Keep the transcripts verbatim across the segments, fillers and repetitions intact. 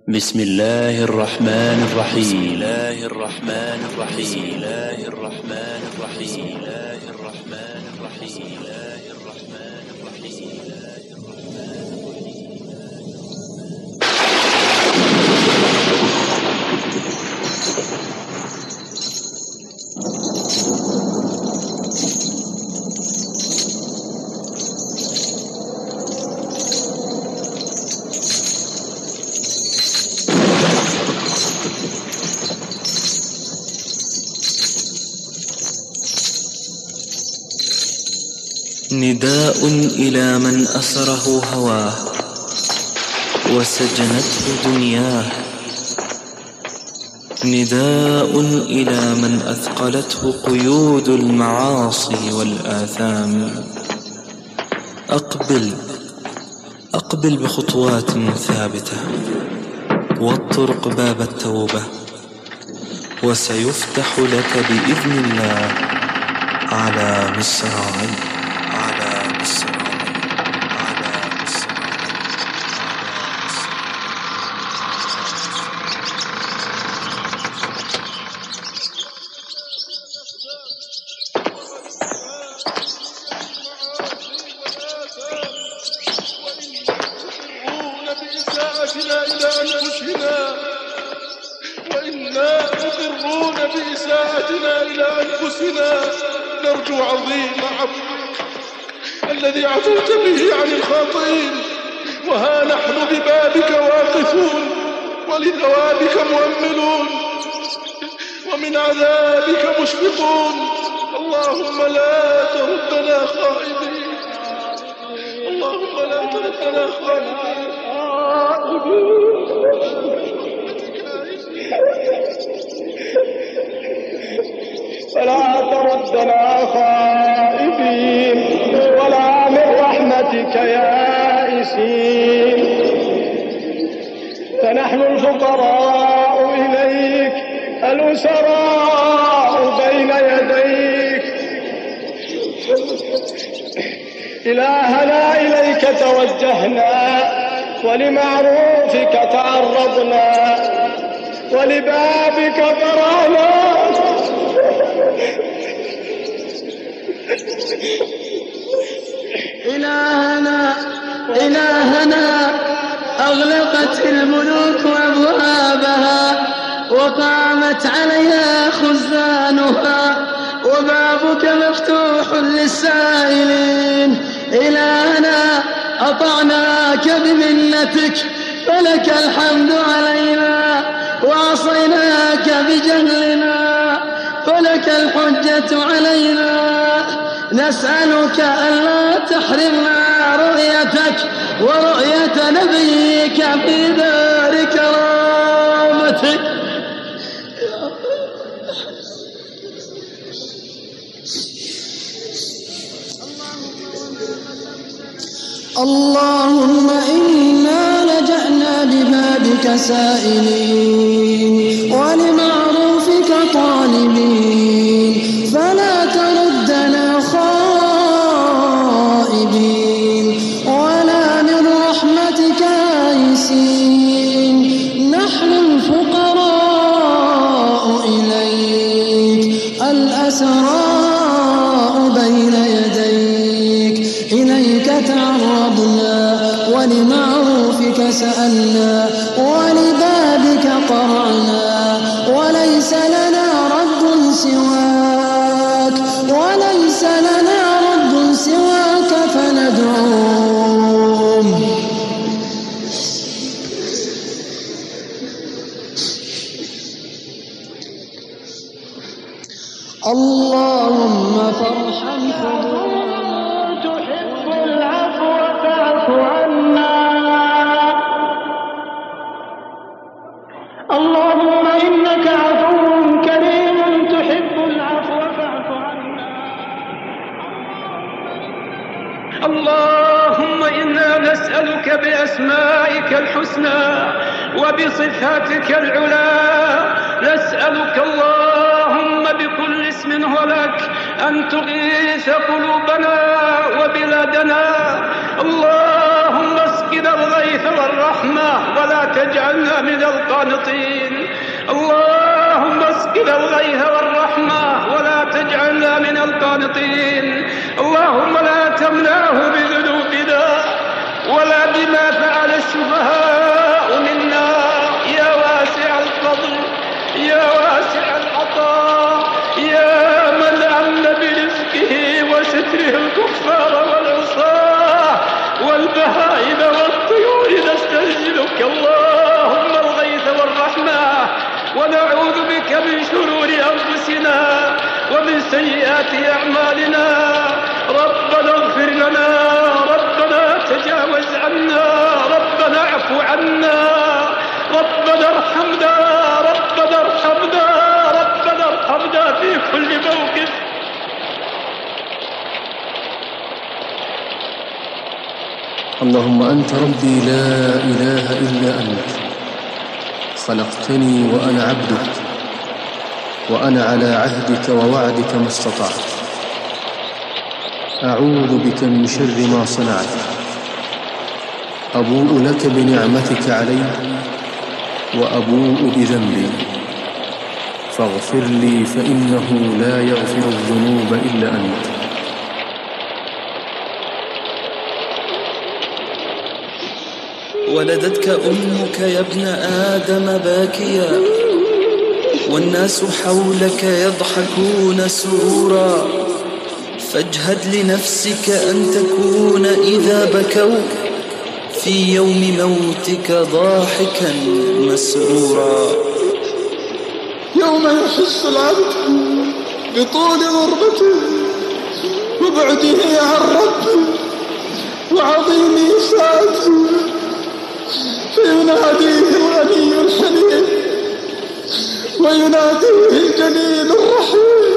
بسم الله الرحمن الرحيم بسم الله الرحمن الرحيم بسم الله الرحمن الرحيم الله الرحمن الرحيم الله الرحمن الرحيم الله الرحمن نداء إلى من أسره هواه وسجنته دنياه، نداء إلى من أثقلته قيود المعاصي والآثام. أقبل أقبل بخطوات ثابتة واطرق باب التوبة، وسيفتح لك بإذن الله على مصراعي على مصراعي على مصراعي. وإنا مقرون بإساءتنا إلى أنفسنا، نرجو عظيم عفوك الذي عفوت به عن الخاطئين، وها نحن ببابك واقفون ولثوابك مؤملون ومن عذابك مشفقون. اللهم لا تردنا خائبين، اللهم لا تردنا خائبين. فلا تردنا خائبين ولا من رحمتك يائسين، فنحن الفقراء إليك الأسراء بين يديك. إلهنا إليك توجهنا، ولمعروفك تعرضنا، ولبابك قرأنا. إلهنا إلهنا أغلقت الملوك أبوابها وقامت عليها خزانها، وبابك مفتوح للسائلين. إلهنا أطعناك بمنتك فلك الحمد علينا، وعصيناك بجهلنا فلك الحجة علينا. نسألك ألا تحرمنا رؤيتك ورؤية نبيك في دار كرامتك. اللهم إنا لجأنا ببابك سائلين ولمعروفك طالبين، فلا تردنا خائبين ولا من رحمتك آيسين. نحن الفقراء إليك الأسراء بين يديك، إليك تعرضنا ولمعروفك سألنا ولبابك قرعنا، وليس لنا رد سواك وليس لنا رد سواك فندعوه. اللهم فارحم قلوبنا، تحب العفو فاعف عنا. اللهم إنك عفو كريم تحب العفو فاعف عنا. اللهم إنا نسألك بأسمائك الحسنى وبصفاتك العلى، نسألك اللهم بكل اسم هو لك أن تغيث قلوبنا وبلادنا. اللهم اسقنا الغيث والرحمة ولا تجعلنا من القانطين. اللهم اسقنا الغيث والرحمة ولا تجعلنا من القانطين. اللهم لا تمنعه بذنوبنا ولا بما فعل السفهاء منا، يا واسع الفضل يا واسع العطاء، يا من أمن برزقه وستره الكفار والعصاة والبهائم والطيور، نستنزلك اللهم الغيث والرحمة ونعوذ بك من شرور أنفسنا ومن سيئات أعمالنا. ربنا اغفر لنا، ربنا تجاوز عنا، ربنا اعف عنا، ربنا ارحمنا، ربنا ارحمنا، ربنا ارحمنا في كل موقف. اللهم أنت ربي لا إله إلا أنت، خلقتني وأنا عبدك، وأنا على عهدك ووعدك ما استطعت. أعوذ بك من شر ما صنعت، أبوء لك بنعمتك علي وأبوء بذنبي، فاغفر لي فإنه لا يغفر الذنوب إلا أنت. ولدتك أمك يا ابن آدم باكيا، والناس حولك يضحكون سرورا، فاجهد لنفسك أن تكون إذا بكوا في يوم موتك ضاحكا مسرورا. يوم يحس العبد بطول غربته وبعده عن ربه وعظيم إساءته، فيناديه الغني الحليم ويناديه الجليل الرحيم: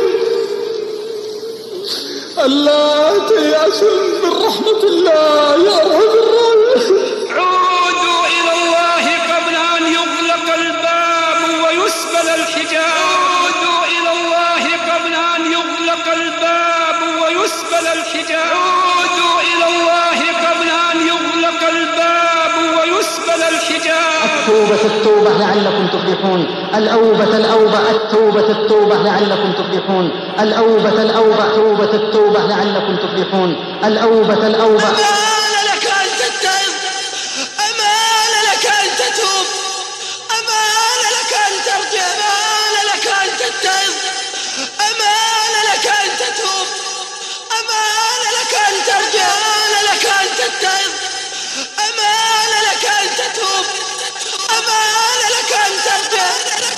ألا تيأسوا من رحمة الله يا أرحم الراحمين. عودوا إلى الله قبل أن يغلق الباب ويسبل الحجاب. عودوا إلى الله قبل أن يغلق الباب ويسبل الحجاب. عودوا إلى الله قبل أن يغلق الباب ويسبل الحجاب. التوبة التوبة لعلكم تفلحون، الأوبة الأوبة التوبة التوبة لعلكم تفلحون، الأوبة الأوبة توبة التوبة لعلكم تفلحون، الأوبة الأوبة. أمان لك أن تتعظ، أمان لك أن تتوب، أمان لك أن ترجع، أمان لك أن تتعظ، أمان لك أن تتوب، أمان لك أن ترجع، أمان لك أن تتعظ، أمان لك أن تتوب، أمان لك أن ترجع.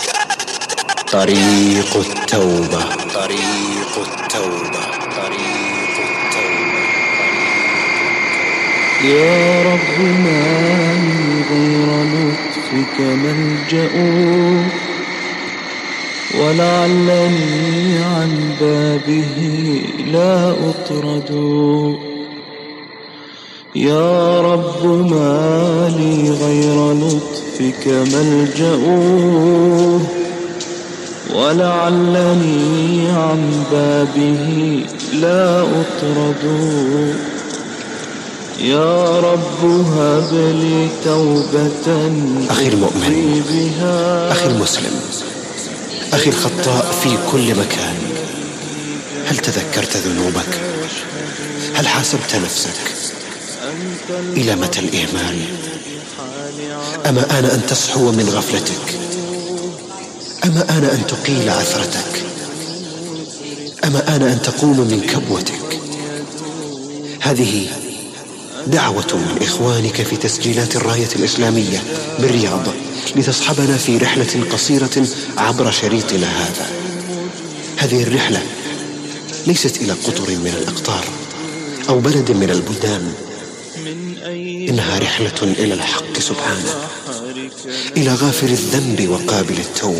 طريق التوبة، طريق التوبة، طريق التوبة. يا رب ما لي غير لطفك ملجأ، ولعلني عن بابه لا أطرد. يا رب ما لي غير لطفك ملجأ، ولعلني عن بابه لا أطرد. يا رب هب لي توبة أخي المؤمن، أخي المسلم، أخي الخطاء في كل مكان، هل تذكرت ذنوبك؟ هل حاسبت نفسك؟ إلى متى الإهمال؟ أما آن أن تصحو من غفلتك؟ أما آن أن تقيل عثرتك؟ أما آن أن تقوم من كبوتك؟ هذه دعوة من إخوانك في تسجيلات الراية الإسلامية بالرياض لتصحبنا في رحلة قصيرة عبر شريطنا هذا. هذه الرحلة ليست إلى قطر من الأقطار أو بلد من البلدان، إنها رحلة إلى الحق سبحانه، إلى غافر الذنب وقابل التوب،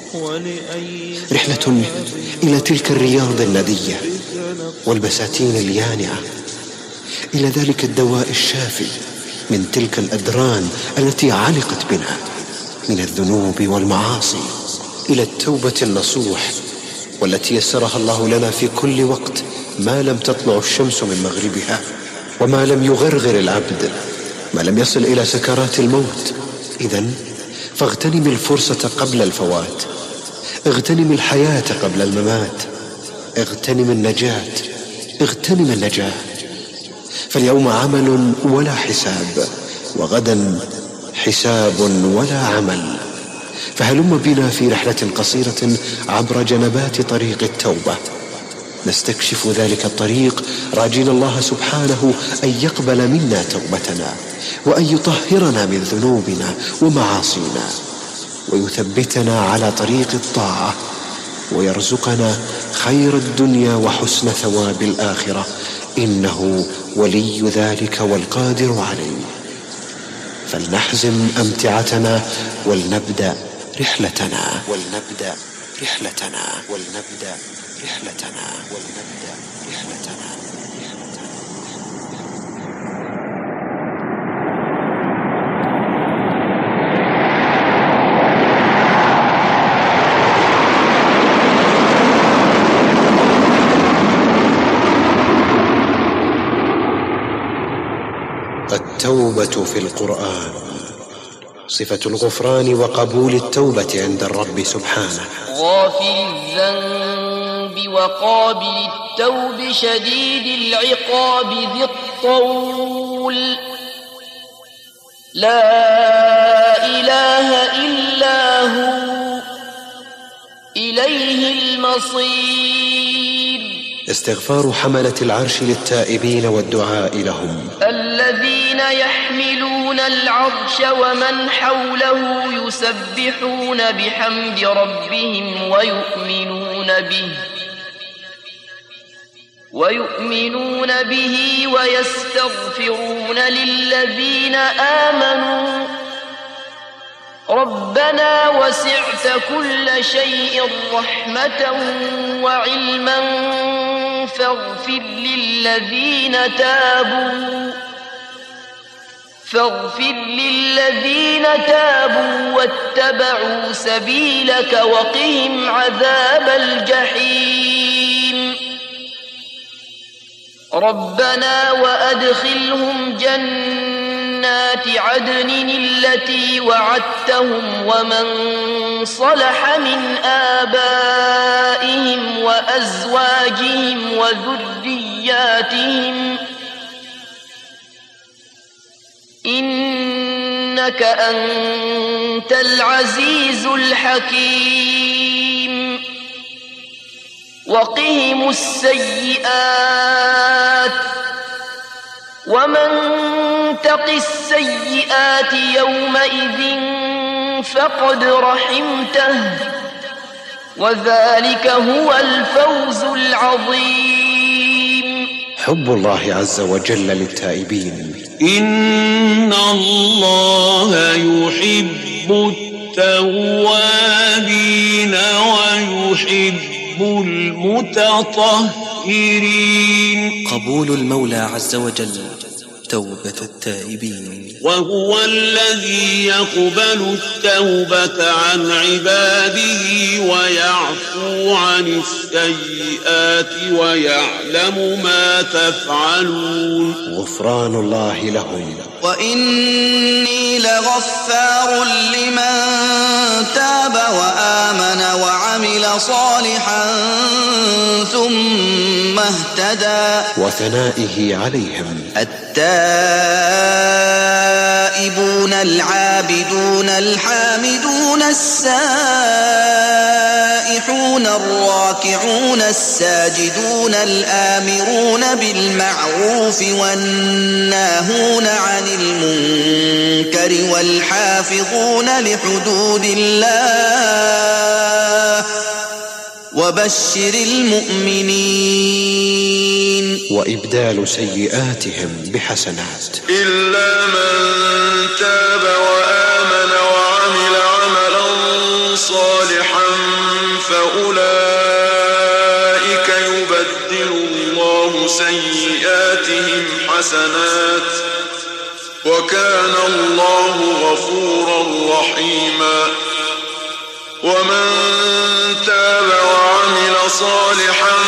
رحلة إلى تلك الرياض الندية والبساتين اليانعة، إلى ذلك الدواء الشافي من تلك الأدران التي علقت بنا من الذنوب والمعاصي، إلى التوبة النصوح والتي يسرها الله لنا في كل وقت ما لم تطلع الشمس من مغربها، وما لم يغرغر العبد ما لم يصل إلى سكرات الموت. إذن فاغتنم الفرصة قبل الفوات، اغتنم الحياة قبل الممات، اغتنم النجاة، اغتنم النجاة. فاليوم عمل ولا حساب، وغدا حساب ولا عمل. فهلم بنا في رحلة قصيرة عبر جنبات طريق التوبة، نستكشف ذلك الطريق راجين الله سبحانه أن يقبل منا توبتنا، وأن يطهرنا من ذنوبنا ومعاصينا، ويثبتنا على طريق الطاعة، ويرزقنا خير الدنيا وحسن ثواب الآخرة، إنه ولي ذلك والقادر عليه. فلنحزم أمتعتنا ولنبدأ رحلتنا ولنبدأ رحلتنا ولنبدأ رحلتنا ولنبدأ رحلتنا. التوبة في القرآن صفة الغفران وقبول التوبة عند الرب سبحانه. غافر الذنب وقابل التوب شديد العقاب ذي الطول، لا إله إلا هو إليه المصير. استغفار حملة العرش للتائبين والدعاء لهم. الذين يحملون العرش ومن حوله يسبحون بحمد ربهم ويؤمنون به ويؤمنون به ويستغفرون للذين آمنوا ربنا وسعت كل شيء رحمة وعلما فاغفر للذين تابوا فاغفر للذين تابوا واتبعوا سبيلك وقهم عذاب الجحيم. ربنا وأدخلهم جنات عدن التي وعدتهم ومن صلح من آبائهم وأزواجهم وذرياتهم إنك أنت العزيز الحكيم. وقهم السيئات ومن تق السيئات يومئذ فقد رحمته وذلك هو الفوز العظيم. حب الله عز وجل للتائبين. إن الله يحب التوابين ويحب المتطهرين. قبول المولى عز وجل توبة التائبين. وهو الذي يقبل التوبة عن عباده ويعفو عن السيئات ويعلم ما تفعلون. غفران الله لهم. وإني لغفار لمن تاب وآمن وعمل صالحا ثم اهتدى. وثنائه عليهم. التائبون العابدون الحامدون السائحون الراكعون الساجدون الآمرون بالمعروف والناهون عن المنكر والحافظون لحدود الله وبشر المؤمنين. وإبدال سيئاتهم بحسنات. إلا من تاب وآمن وعمل عملا صالحا فأولئك يبدل الله سيئاتهم حسنات وكان الله غفورا رحيما. ومن تاب وعمل صالحا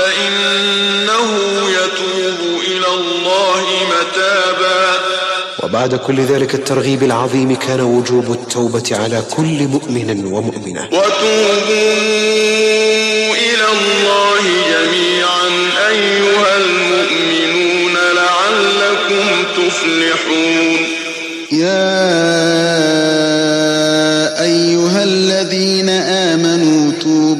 فإنه يتوب إلى الله متابا. وبعد كل ذلك الترغيب العظيم كان وجوب التوبة على كل مؤمن ومؤمنة. وتوبوا إلى الله جميعا أيها المؤمنون لعلكم تفلحون. يا أيها الذين آمنوا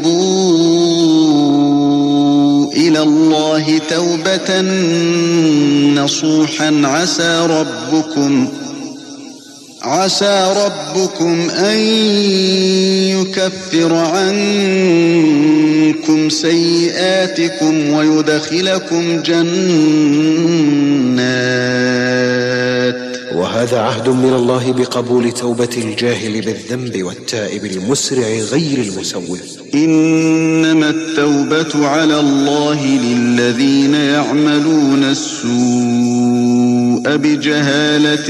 توبوا إلى الله توبة نصوحا عسى ربكم عسى ربكم أن يكفر عنكم سيئاتكم ويدخلكم جنات. وهذا عهد من الله بقبول توبة الجاهل بالذنب والتائب المسرع غير المسوف. إنما التوبة على الله للذين يعملون السوء بجهالة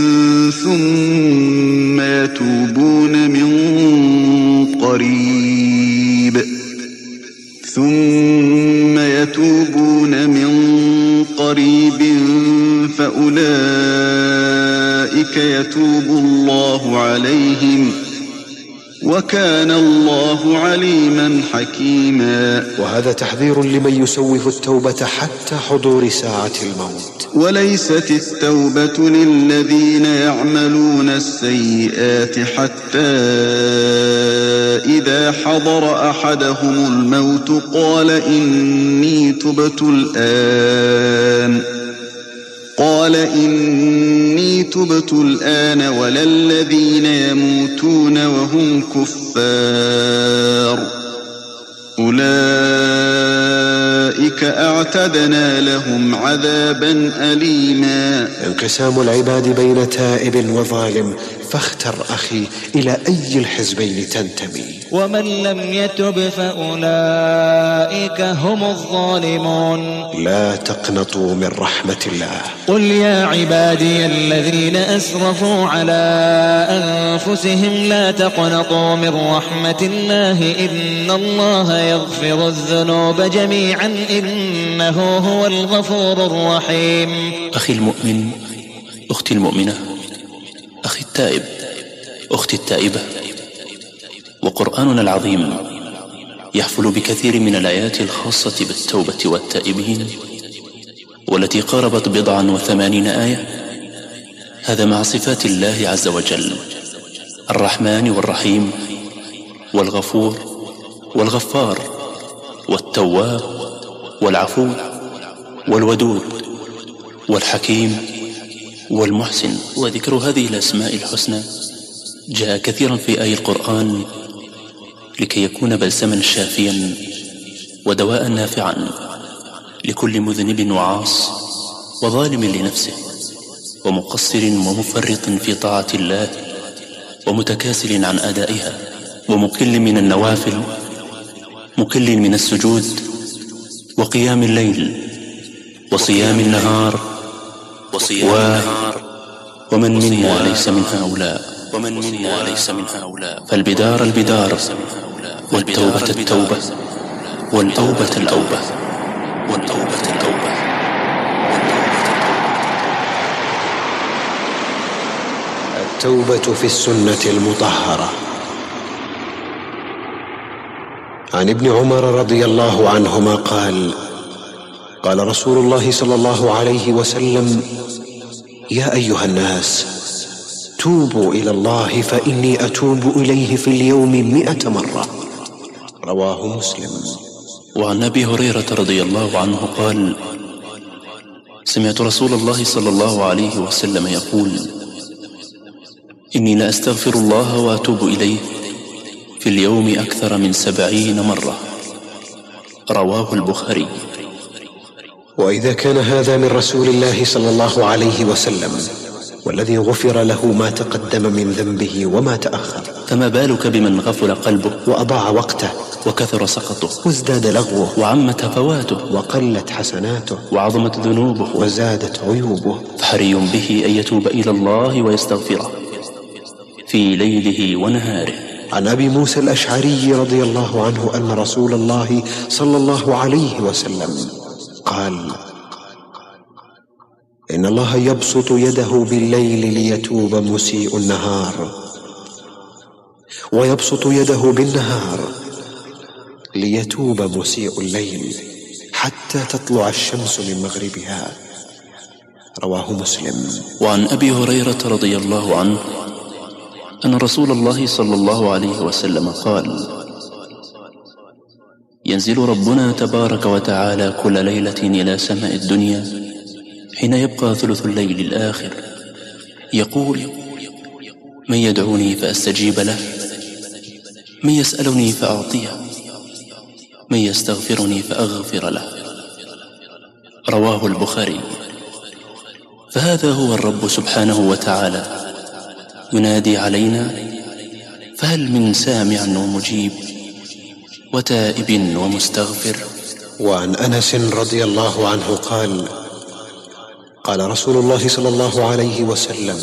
ثم يتوبون من قريب ثم يتوبون من قريب فأولئك يتوب الله عليهم وكان الله عليما حكيما. وهذا تحذير لمن يسوف التوبة حتى حضور ساعة الموت. وليست التوبة للذين يعملون السيئات حتى إذا حضر أحدهم الموت قال إني تبت الآن قال إني تبت الآن ولا الذين يموتون وهم كفار أولئك أعتدنا لهم عذابا أليما. انقسام العباد بين تائب وظالم، فاختر أخي إلى أي الحزبين تنتمي. ومن لم يتب فأولئك هم الظالمون. لا تقنطوا من رحمة الله. قل يا عبادي الذين أسرفوا على أنفسهم لا تقنطوا من رحمة الله إن الله يغفر الذنوب جميعا إنه هو الغفور الرحيم. أخي المؤمن، أختي المؤمنة، أخي التائب، أختي التائبة، وقرآننا العظيم يحفل بكثير من الآيات الخاصة بالتوبة والتائبين والتي قاربت بضعا وثمانين آية. هذا مع صفات الله عز وجل: الرحمن والرحيم والغفور والغفار والتواب والعفو والودود والحكيم والمحسن. وذكر هذه الأسماء الحسنى جاء كثيرا في آي القرآن لكي يكون بلسما شافيا ودواء نافعا لكل مذنب وعاص وظالم لنفسه ومقصر ومفرط في طاعة الله ومتكاسل عن أدائها ومكل من النوافل مكل من السجود وقيام الليل وصيام النهار وصيام النهار ومن منا ليس من هؤلاء ومن منا ليس من هؤلاء. فالبدار البدار والتوبة التوبة والأوبة الأوبة والأوبة الأوبة. التوبة في السنة المطهرة. عن ابن عمر رضي الله عنهما قال: قال رسول الله صلى الله عليه وسلم: يا أيها الناس توبوا إلى الله فإني أتوب إليه في اليوم مئة مرة. رواه مسلم. وعن أبي هريرة رضي الله عنه قال: سمعت رسول الله صلى الله عليه وسلم يقول: إني لأستغفر الله وأتوب إليه في اليوم أكثر من سبعين مرة. رواه البخاري. وإذا كان هذا من رسول الله صلى الله عليه وسلم والذي غفر له ما تقدم من ذنبه وما تأخر، فما بالك بمن غفل قلبه وأضاع وقته وكثر سقطه وازداد لغوه وعمت فواته وقلت حسناته وعظمت ذنوبه وزادت عيوبه، فحري به أن يتوب إلى الله ويستغفره في ليله ونهاره. عن أبي موسى الأشعري رضي الله عنه أن رسول الله صلى الله عليه وسلم قال: إن الله يبسط يده بالليل ليتوب مسيء النهار، ويبسط يده بالنهار ليتوب مسيء الليل حتى تطلع الشمس من مغربها. رواه مسلم. وعن أبي هريرة رضي الله عنه أن رسول الله صلى الله عليه وسلم قال: ينزل ربنا تبارك وتعالى كل ليلة إلى سماء الدنيا حين يبقى ثلث الليل الآخر، يقول: من يدعوني فأستجيب له، من يسألني فأعطيه، من يستغفرني فأغفر له. رواه البخاري. فهذا هو الرب سبحانه وتعالى ينادي علينا، فهل من سامع ومجيب وتائب ومستغفر؟ وعن أنس رضي الله عنه قال: قال رسول الله صلى الله عليه وسلم: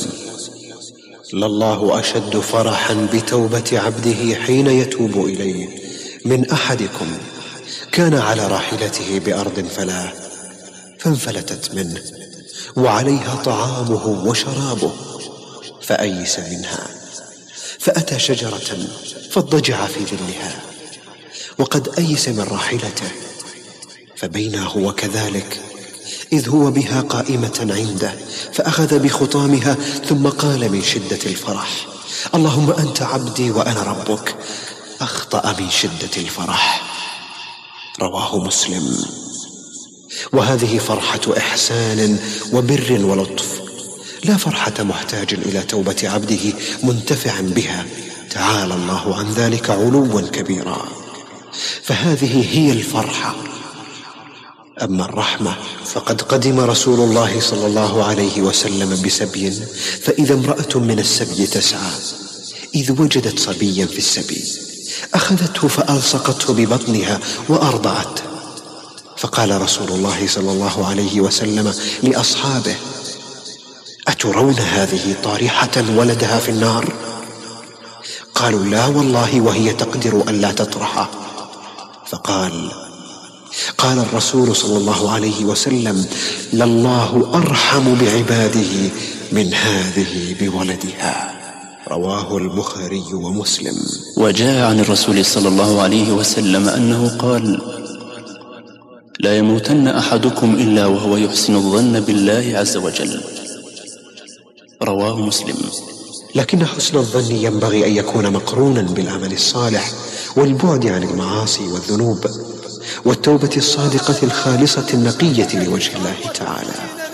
لله أشد فرحا بتوبة عبده حين يتوب إليه من أحدكم كان على راحلته بأرض فلاة فانفلتت منه وعليها طعامه وشرابه فأيس منها، فأتى شجرة فاضطجع في ظلها وقد أيس من راحلته، فبينا هو كذلك إذ هو بها قائمة عنده، فأخذ بخطامها ثم قال من شدة الفرح: اللهم أنت عبدي وأنا ربك. أخطأ من شدة الفرح. رواه مسلم. وهذه فرحة إحسان وبر ولطف، لا فرحة محتاج إلى توبة عبده منتفع بها، تعالى الله عن ذلك علوا كبيرا. فهذه هي الفرحة. أما الرحمة فقد قدم رسول الله صلى الله عليه وسلم بسبي، فإذا امرأة من السبي تسعى إذ وجدت صبيا في السبي أخذته فألصقته ببطنها وأرضعته، فقال رسول الله صلى الله عليه وسلم لأصحابه: أترون هذه طارحة ولدها في النار؟ قالوا: لا والله، وهي تقدر أن لا تطرحه. فقال قال الرسول صلى الله عليه وسلم: لله أرحم بعباده من هذه بولدها. رواه البخاري ومسلم. وجاء عن الرسول صلى الله عليه وسلم أنه قال: لا يموتن أحدكم إلا وهو يحسن الظن بالله عز وجل. رواه مسلم. لكن حسن الظن ينبغي أن يكون مقرونا بالعمل الصالح والبعد عن المعاصي والذنوب والتوبة الصادقة الخالصة النقية لوجه الله تعالى.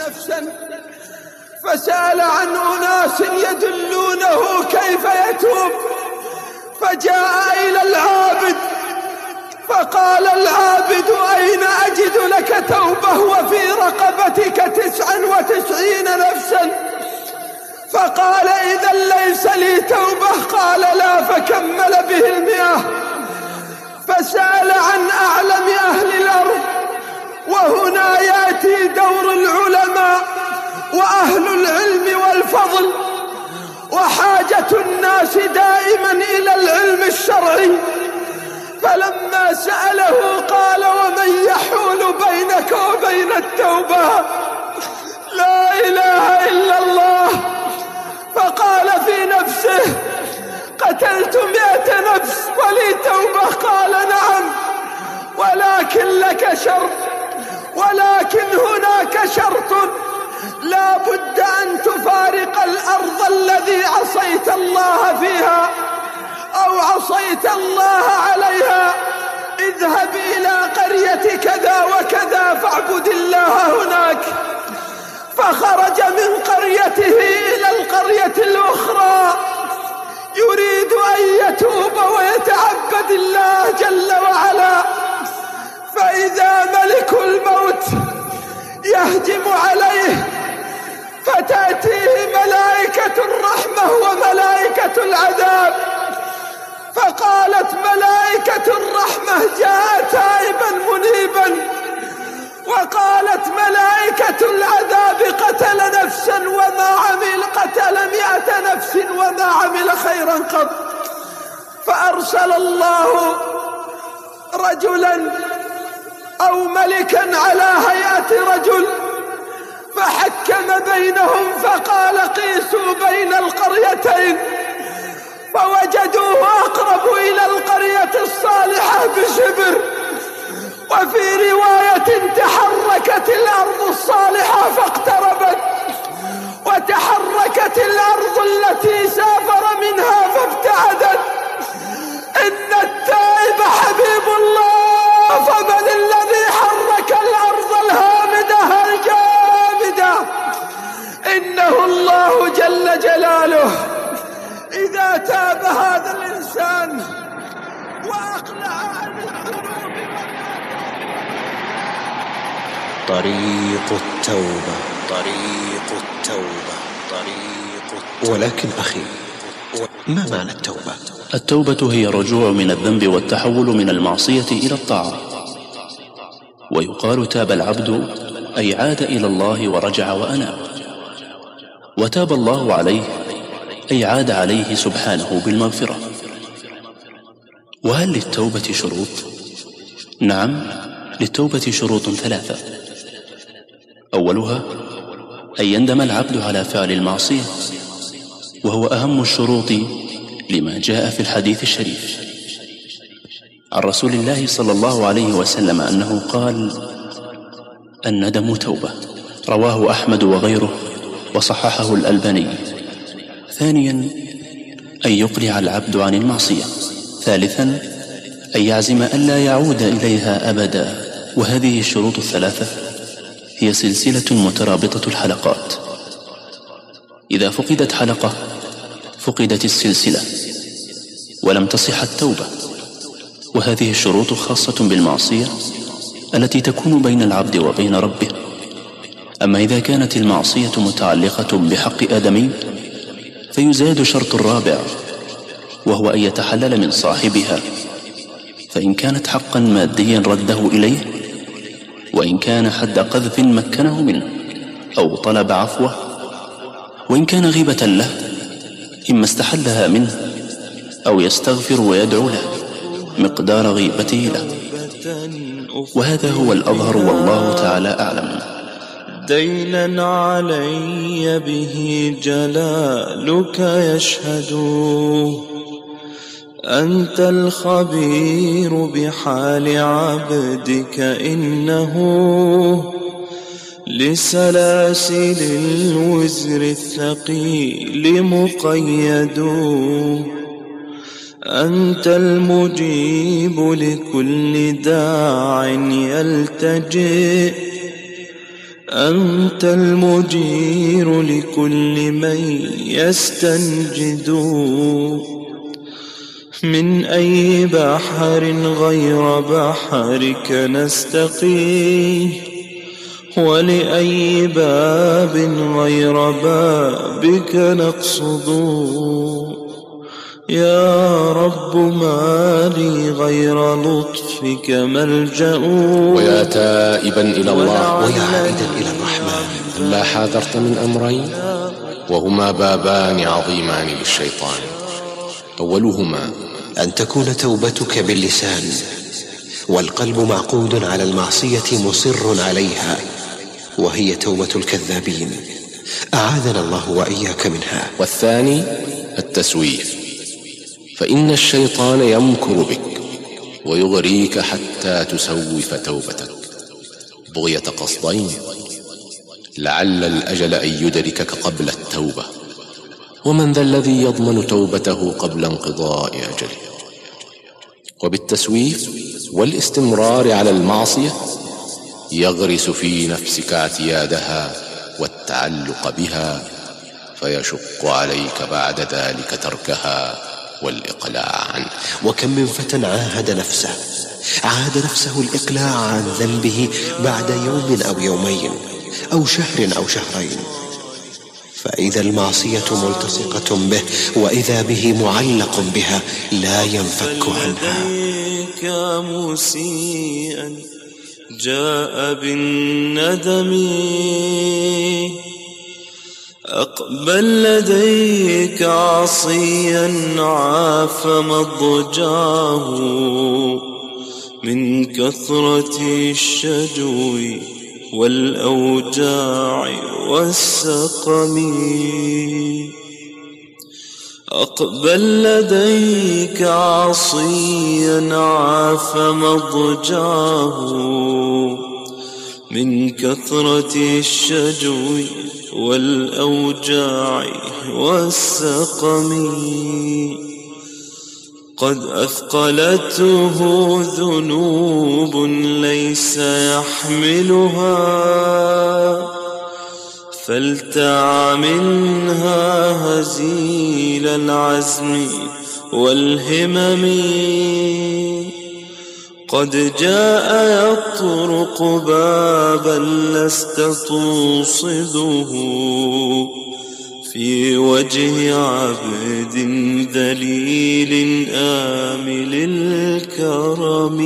فسأل عن أناس يدلونه كيف يتوب، فجاء إلى العابد فقال العابد: أين أجد لك توبة وفي رقبتك تسعا وتسعين نفسا؟ فقال: إذا ليس لي توبة. قال: لا. فكمل به المئة. فسأل عن أعلم أهل الأرض، وهنا يأتي دور العلماء وأهل العلم والفضل، وحاجة الناس دائما إلى العلم الشرعي. فلما سأله قال: ومن يحول بينك وبين التوبة؟ لا إله إلا الله. فقال في نفسه: قتلت مئة نفس ولي توبة. قال: نعم، ولكن لك شرط، ولكن هناك شرط، لا بد أن تفارق الأرض الذي عصيت الله فيها أو عصيت الله عليها. اذهب إلى قرية كذا وكذا فاعبد الله هناك. فخرج من قريته إلى القرية الأخرى يريد أن يتوب ويتعبد الله جل وعلا، فإذا ملك الموت يهجم عليه، فتأتيه ملائكة الرحمة وملائكة العذاب. فقالت ملائكة الرحمة: جاء تائبا منيبا. وقالت ملائكة العذاب: قتل نفسا وما عمل، قتل مئة نفس وما عمل خيرا قط. فأرسل الله رجلا أو ملكا على هيئة رجل، فحكم بينهم فقال قيسوا بين القريتين فوجدوه أقرب إلى القرية الصالحة بشبر. وفي رواية تحركت الأرض الصالحة فاقتربت وتحركت الأرض التي سافر منها فابتعدت. إن التائب حبيب الله، فمن الذي حرك الأرض الهامدة الجامدة؟ إنه الله جل جلاله. إذا تاب هذا الإنسان وأقلع عن الذنوب. طريق التوبة، طريق التوبة، طريق التوبة. ولكن أخي، ما معنى التوبة؟ التوبة هي الرجوع من الذنب والتحول من المعصية إلى الطاعة. ويقال تاب العبد أي عاد إلى الله ورجع وأناب. وتاب الله عليه أي عاد عليه سبحانه بالمغفرة. وهل للتوبة شروط؟ نعم، للتوبة شروط ثلاثة. أولها أن يندم العبد على فعل المعصية، وهو أهم الشروط لما جاء في الحديث الشريف عن رسول الله صلى الله عليه وسلم أنه قال: الندم توبة. رواه أحمد وغيره وصححه الألباني. ثانيا أن يقلع العبد عن المعصية. ثالثا أن يعزم ألا يعود إليها أبدا. وهذه الشروط الثلاثة هي سلسلة مترابطة الحلقات. إذا فقدت حلقة فقدت السلسلة ولم تصح التوبة. وهذه الشروط خاصة بالمعصية التي تكون بين العبد وبين ربه. أما إذا كانت المعصية متعلقة بحق آدمي فيزاد شرط رابع، وهو أن يتحلل من صاحبها، فإن كانت حقا ماديا رده إليه، وإن كان حد قذف مكنه منه أو طلب عفوه، وإن كان غيبة له إما استحلها منه أو يستغفر ويدعو له مقدار غيبته له. وهذا هو الأظهر والله تعالى أعلم. دينا علي به جلالك يشهد، أنت الخبير بحال عبدك، إنه لسلاسل الوزر الثقيل مقيد. أنت المجيب لكل داع يلتجئ، أنت المجير لكل من يستنجد. من أي بحر غير بحرك نستقيه، ولأي باب غير بابك نقصد. يا رب ما لي غير لطفك ملجأ. ويا تائبا إلى الله ويا عائدا إلى الرحمن، ما حاذرت من أمرين وهما بابان عظيمان للشيطان. أولهما أن تكون توبتك باللسان والقلب معقود على المعصية مصر عليها، وهي توبة الكذابين، أعاذنا الله وإياك منها. والثاني التسويف، فإن الشيطان يمكر بك ويغريك حتى تسوف توبتك بغية قصدين: لعل الأجل أن يدركك قبل التوبة، ومن ذا الذي يضمن توبته قبل انقضاء أجله. وبالتسويف والاستمرار على المعصية يغرس في نفسك اعتيادها والتعلق بها، فيشق عليك بعد ذلك تركها والإقلاع عنه. وكم من فتى عاهد نفسه عاهد نفسه الإقلاع عن ذنبه بعد يوم أو يومين أو شهر أو شهرين، فإذا المعصية ملتصقة به وإذا به معلق بها لا ينفك عنها. مسيئا جاء بالندم، أقبل لديك عصيا عاف مضجعه من كثرة الشجو والأوجاع والسقم. أقبل لديك عصيا عاف مضجعه من كثرة الشجو والأوجاع والسقم. قد أثقلته ذنوب ليس يحملها فلتع منها هزيل العزم والهمم. قد جاء يطرق بابا لست توصده في وجه عبد ذليل آمل الكرم.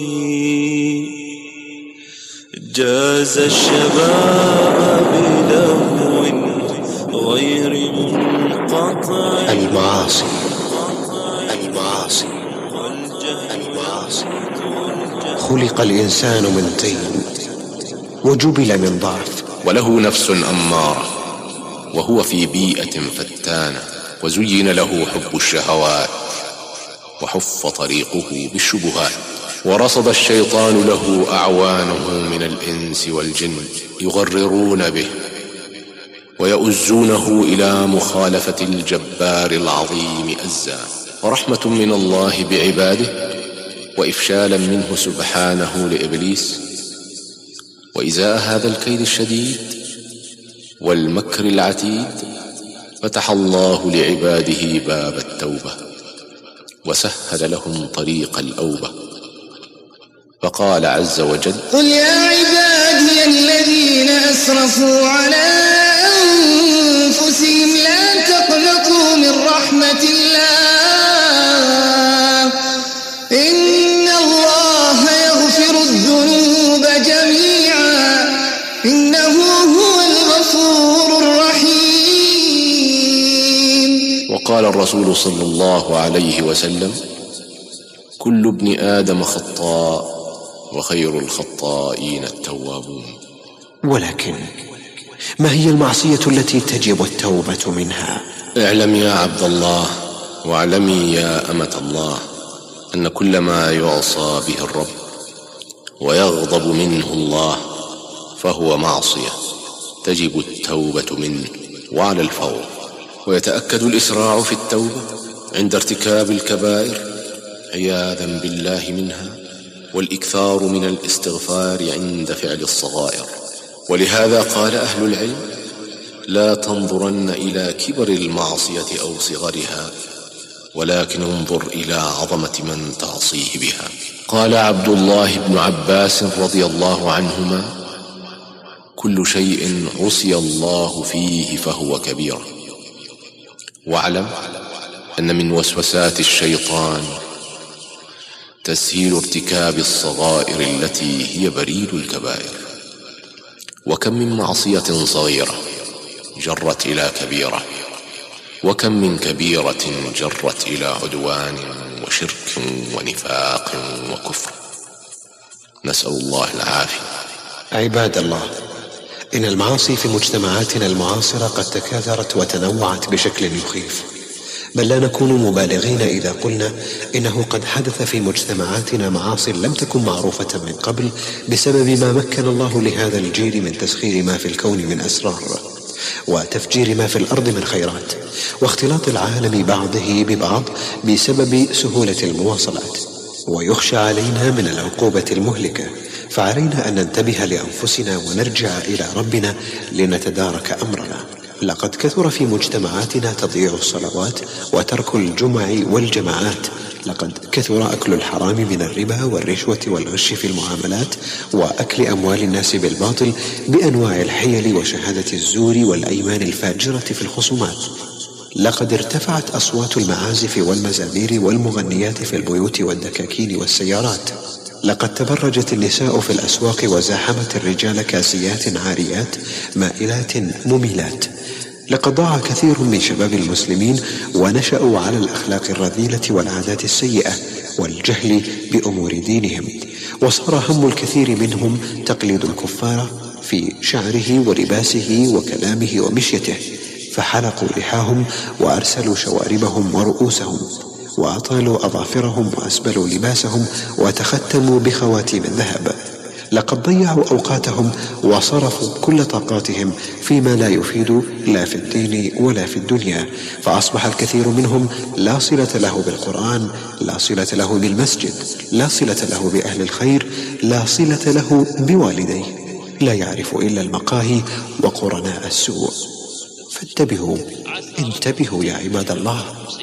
جاز الشباب بلهو غير منقطع. المعاصي المعاصي المعاصي. خلق الإنسان من طين وجبل من ضعف، وله نفس أمارة وهو في بيئة فتانة، وزين له حب الشهوات وحف طريقه بالشبهات، ورصد الشيطان له أعوانه من الإنس والجن يغررون به ويؤزونه إلى مخالفة الجبار العظيم أزا. ورحمة من الله بعباده وإفشالا منه سبحانه لإبليس، وإزاء هذا الكيد الشديد والمكر العتيد فتح الله لعباده باب التوبة وسهل لهم طريق الأوبة، فقال عز وجل: قل يا عبادي الذين أسرفوا على أنفسهم لا تقنطوا من رحمة الله إن الله يغفر الذنوب جميعا إنه هو الغفور الرحيم. وقال الرسول صلى الله عليه وسلم: كل ابن آدم خطاء وخير الخطائين التوابون. ولكن ما هي المعصية التي تجب التوبة منها؟ اعلم يا عبد الله واعلمي يا أمة الله أن كل ما يعصى به الرب ويغضب منه الله فهو معصية تجب التوبة منه وعلى الفور. ويتأكد الإسراع في التوبة عند ارتكاب الكبائر عياذا بالله منها، والإكثار من الاستغفار عند فعل الصغائر. ولهذا قال أهل العلم: لا تنظرن إلى كبر المعصية أو صغرها، ولكن انظر إلى عظمة من تعصيه بها. قال عبد الله بن عباس رضي الله عنهما: كل شيء عصي الله فيه فهو كبيرة. واعلم أن من وسوسات الشيطان تسهيل ارتكاب الصغائر التي هي بريد الكبائر. وكم من معصية صغيرة جرت إلى كبيرة، وكم من كبيرة جرت إلى عدوان وشرك ونفاق وكفر، نسأل الله العافية. عباد الله، إن المعاصي في مجتمعاتنا المعاصرة قد تكاثرت وتنوعت بشكل يخيف، بل لا نكون مبالغين إذا قلنا إنه قد حدث في مجتمعاتنا معاصي لم تكن معروفة من قبل بسبب ما مكن الله لهذا الجيل من تسخير ما في الكون من أسرار وتفجير ما في الأرض من خيرات، واختلاط العالم بعضه ببعض بسبب سهولة المواصلات. ويخشى علينا من العقوبة المهلكة، فعلينا أن ننتبه لأنفسنا ونرجع إلى ربنا لنتدارك أمرنا. لقد كثر في مجتمعاتنا تضييع الصلوات وترك الجمع والجماعات، لقد كثر أكل الحرام من الربا والرشوة والغش في المعاملات، وأكل أموال الناس بالباطل بأنواع الحيل وشهادة الزور والأيمان الفاجرة في الخصومات. لقد ارتفعت أصوات المعازف والمزامير والمغنيات في البيوت والدكاكين والسيارات. لقد تبرجت النساء في الأسواق وزاحمت الرجال كاسيات عاريات مائلات مميلات. لقد ضاع كثير من شباب المسلمين ونشأوا على الأخلاق الرذيلة والعادات السيئة والجهل بأمور دينهم، وصار هم الكثير منهم تقليد الكفار في شعره ولباسه وكلامه ومشيته، فحلقوا لحاهم وأرسلوا شواربهم ورؤوسهم، وأطالوا أظافرهم وأسبلوا لباسهم، وتختموا بخواتيم الذهب. لقد ضيعوا أوقاتهم وصرفوا كل طاقاتهم فيما لا يفيد لا في الدين ولا في الدنيا، فأصبح الكثير منهم لا صلة له بالقرآن، لا صلة له بالمسجد، لا صلة له بأهل الخير، لا صلة له بوالديه، لا يعرف إلا المقاهي وقرناء السوء. فانتبهوا انتبهوا يا عباد الله.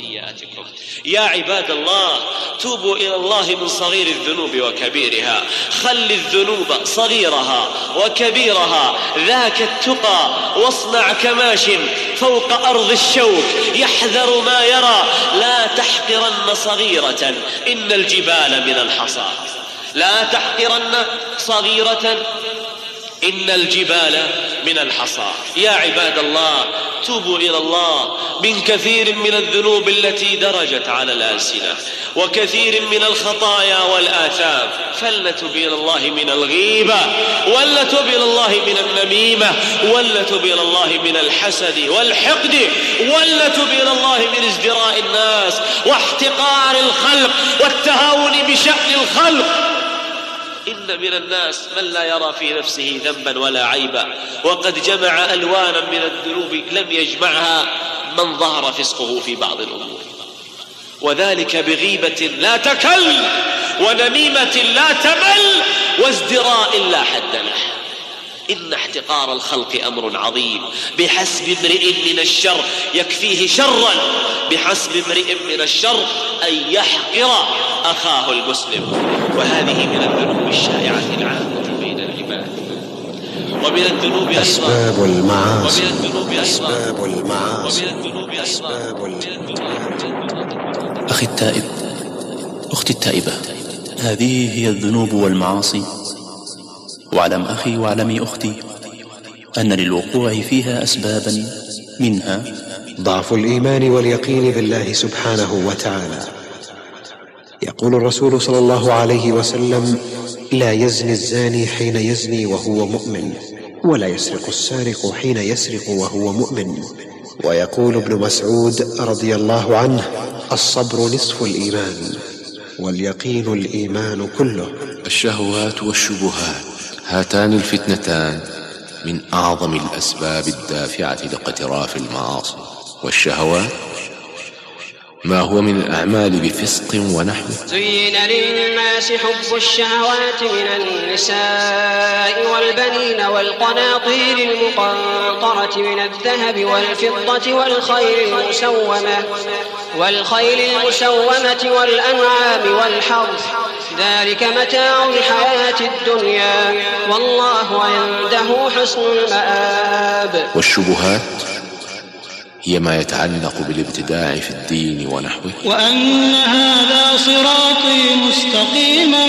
يا عباد الله، توبوا إلى الله من صغير الذنوب وكبيرها. خل الذنوب صغيرها وكبيرها، ذاك التقى. واصنع كماش فوق أرض الشوك يحذر ما يرى. لا تحقرن صغيرة إن الجبال من الحصى. لا تحقرن صغيرة إن الجبال من الحصى. يا عباد الله، توبوا إلى الله من كثير من الذنوب التي درجت على الألسنة، وكثير من الخطايا والآثام. فلنتوب إلى الله من الغيبة، ولنتوب إلى الله من النميمة، ولنتوب إلى الله من الحسد والحقد، ولنتوب إلى الله من ازدراء الناس واحتقار الخلق والتهاون بشأن الخلق. إن من الناس من لا يرى في نفسه ذنبا ولا عيبا، وقد جمع ألوانا من الذنوب لم يجمعها من ظهر فسقه في بعض الأمور، وذلك بغيبة لا تكل، ونميمة لا تمل، وازدراء لا حد له. إن احتقار الخلق أمر عظيم. بحسب امرئ من الشر يكفيه شرا، بحسب امرئ من الشر أن يحقر أخاه المسلم. وهذه من الذنوب الشائعة العامة بين العباد. ومن الذنوب أسباب المعاصي. أسباب المعاصي. أسباب أخي التائب، أختي التائبة، هذه هي الذنوب والمعاصي. واعلم أخي واعلمي أختي أن للوقوع فيها أسبابا، منها ضعف الإيمان واليقين بالله سبحانه وتعالى. يقول الرسول صلى الله عليه وسلم: لا يزني الزاني حين يزني وهو مؤمن، ولا يسرق السارق حين يسرق وهو مؤمن. ويقول ابن مسعود رضي الله عنه: الصبر نصف الإيمان، واليقين الإيمان كله. الشهوات والشبهات، هاتان الفتنتان من أعظم الأسباب الدافعة لاقتراف المعاصي. والشهوات ما هو من الأعمال بفسق ونحوه. زين للناس حب الشهوات من النساء والبنين والقناطير المقنطرة من الذهب والفضة والخيل المسومة والخيل المسومة والأنعام والحرث، ذلك متاع الحياة الدنيا، والله عنده حسن المآب. والشبهات هي ما يتعلق بالابتداع في الدين ونحوه. وأن هذا صراطي مستقيما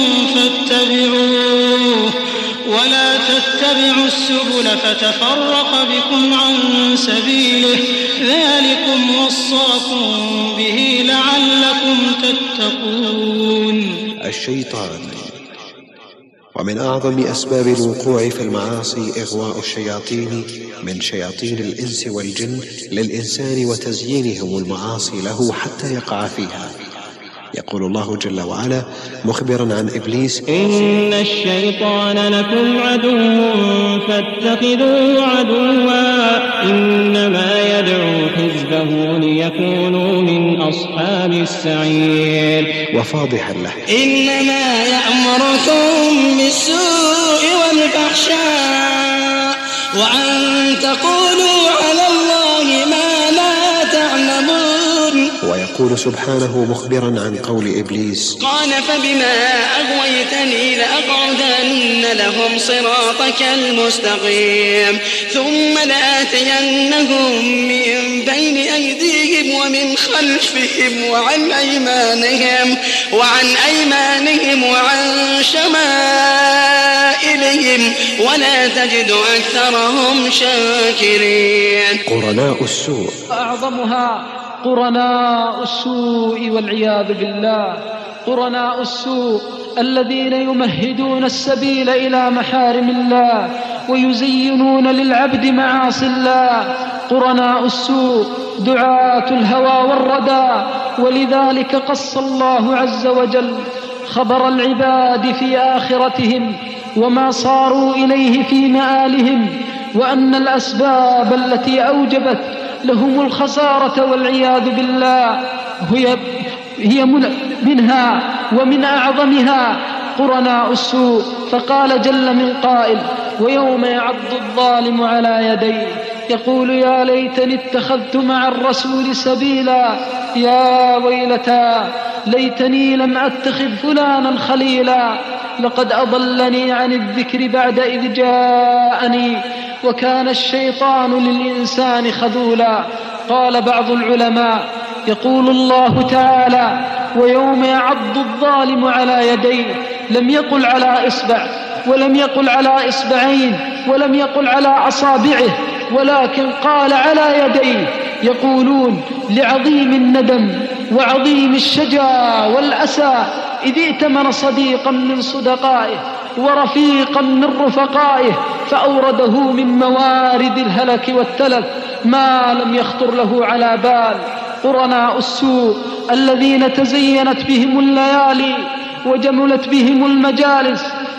فاتبعوه ولا تتبعوا السبل فتفرق بكم عن سبيله، ذلكم وصاكم به لعلكم تتقون. الشيطان. ومن أعظم أسباب الوقوع في المعاصي إغواء الشياطين من شياطين الإنس والجن للإنسان وتزيينهم المعاصي له حتى يقع فيها. يقول الله جل وعلا مخبرا عن إبليس: إن الشيطان لكم عدو فاتخذوه عدوا، إنما يدعو حزبه ليكونوا من أصحاب السعير. وفاضحا له: إنما يأمركم بالسوء والفحشاء وأن تقولوا على الله ما لا تعلمون. ويقول سبحانه مخبرا عن قول إبليس: قال فبما أغويتني لأقعدن لهم صراطك المستقيم ثم لآتينهم من بين أيديهم ومن خلفهم وعن أيمانهم وعن أيمانهم وعن شمائلهم ولا تجد أكثرهم شاكرين. قرناء السوء. أعظمها قرناء السوء والعياذ بالله. قرناء السوء الذين يمهدون السبيل إلى محارم الله ويزينون للعبد معاصي الله. قرناء السوء دعاة الهوى والردى، ولذلك قص الله عز وجل خبر العباد في آخرتهم وما صاروا إليه في مآلهم، وأن الأسباب التي أوجبت لهم الخسارة والعياذ بالله هي, هي منها ومن أعظمها قرناء السوء. فقال جل من قائل: ويوم يعض الظالم على يديه يقول يا ليتني اتخذت مع الرسول سبيلا، يا ويلتى ليتني لم أتخذ فلانا خليلا، لقد أضلني عن الذكر بعد إذ جاءني وكان الشيطان للإنسان خذولا. قال بعض العلماء: يقول الله تعالى: ويوم يعض الظالم على يديه، لم يقل على إصبع ولم يقل على إصبعين ولم يقل على أصابعه، ولكن قال على يديه. يقولون لعظيم الندم وعظيم الشجا والأسى إذ ائتمن صديقا من صدقائه ورفيقا من رفقائه فأورده من موارد الهلك والتلف ما لم يخطر له على بال. قرناء السوء الذين تزينت بهم الليالي وجملت بهم المجالس،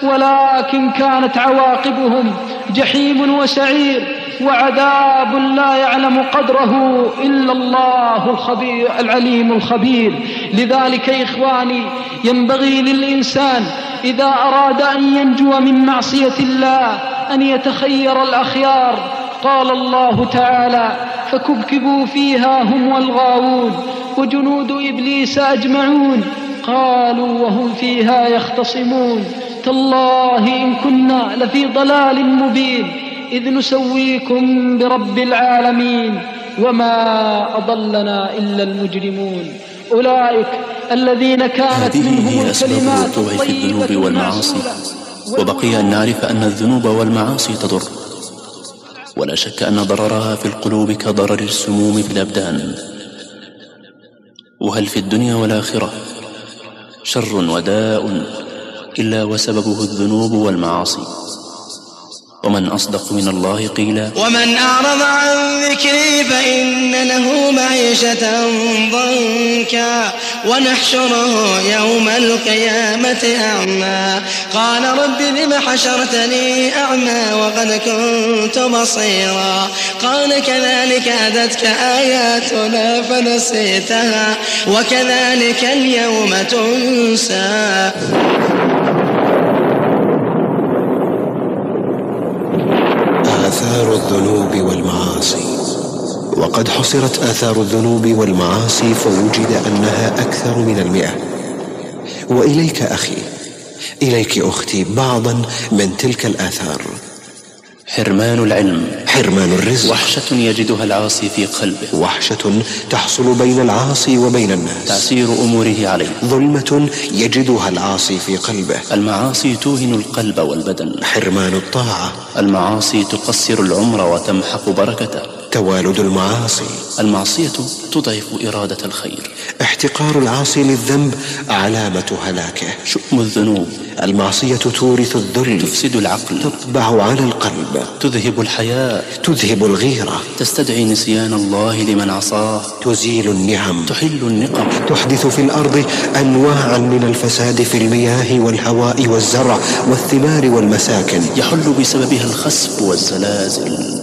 ولكن كانت عواقبهم جحيم وسعير وعذاب لا يعلم قدره إلا الله الخبير العليم الخبير. لذلك إخواني ينبغي للإنسان إذا أراد أن ينجو من معصية الله أن يتخير الأخيار. قال الله تعالى: فكبكبوا فيها هم والغاوون وجنود إبليس أجمعون قالوا وهم فيها يختصمون تالله إن كنا لفي ضلال مبين إذ نسويكم برب العالمين وما أضلنا إلا المجرمون. أولئك الذين كانت منهم الكلمات الطيبة في الذنوب والمعاصي. وبقي أن نعرف أن الذنوب والمعاصي تضر، ولا شك أن ضررها في القلوب كضرر السموم في الأبدان. وهل في الدنيا والآخرة شر وداء إلا وسببه الذنوب والمعاصي؟ ومن أصدق من الله قيلا. ومن أعرض عن ذكري فإن له معيشة ضنكا ونحشره يوم القيامة أعمى قال رب لم حشرتني أعمى وقد كنت بصيرا قال كذلك أتتك آياتنا فنسيتها وكذلك اليوم تنسى. آثار الذنوب والمعاصي. وقد حصرت آثار الذنوب والمعاصي فوجد أنها أكثر من المئة. وإليك أخي، إليك أختي بعضا من تلك الآثار: حرمان العلم، حرمان الرزق، وحشة يجدها العاصي في قلبه، وحشة تحصل بين العاصي وبين الناس، تعسير أموره عليه، ظلمة يجدها العاصي في قلبه، المعاصي توهن القلب والبدن، حرمان الطاعة، المعاصي تقصر العمر وتمحق بركته، توالد المعاصي، المعصية تضعف إرادة الخير، احتقار العاصي للذنب علامة هلاكه، شؤم الذنوب، المعصية تورث الذل، تفسد العقل، تطبع على القلب، تذهب الحياة، تذهب الغيرة، تستدعي نسيان الله لمن عصاه، تزيل النهم، تحل النقم، تحدث في الأرض أنواعا من الفساد في المياه والهواء والزرع والثمار والمساكن، يحل بسببها الخسف والزلازل.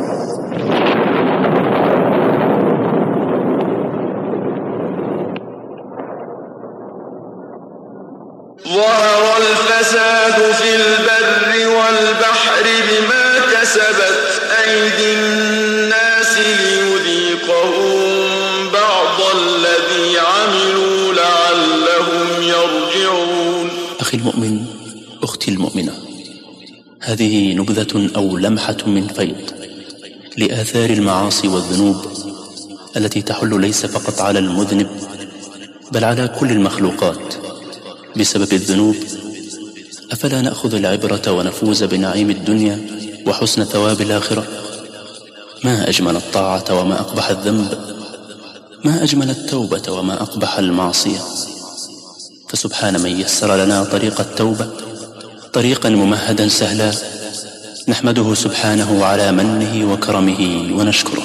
ظهر الفساد في البر والبحر بما كسبت أيدي الناس ليذيقهم بعض الذي عملوا لعلهم يرجعون. أخي المؤمن، أختي المؤمنة، هذه نبذة أو لمحة من فيض لآثار المعاصي والذنوب التي تحل ليس فقط على المذنب بل على كل المخلوقات بسبب الذنوب. أفلا نأخذ العبرة ونفوز بنعيم الدنيا وحسن ثواب الآخرة؟ ما أجمل الطاعة وما أقبح الذنب، ما أجمل التوبة وما أقبح المعصية. فسبحان من يسر لنا طريق التوبة طريقا ممهدا سهلا نحمده سبحانه على منه وكرمه ونشكره.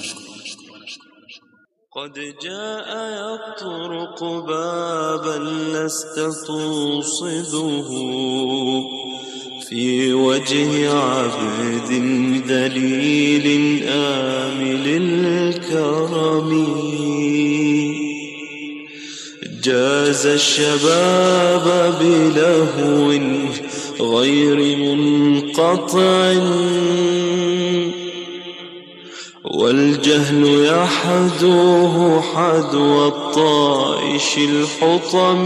قد جاء يطرق بابا لست توصده في وجه عبد دليل آمل الكرم. جاز الشباب بلهو غير منقطع والجهل يحدوه حدو الطائش الحطم.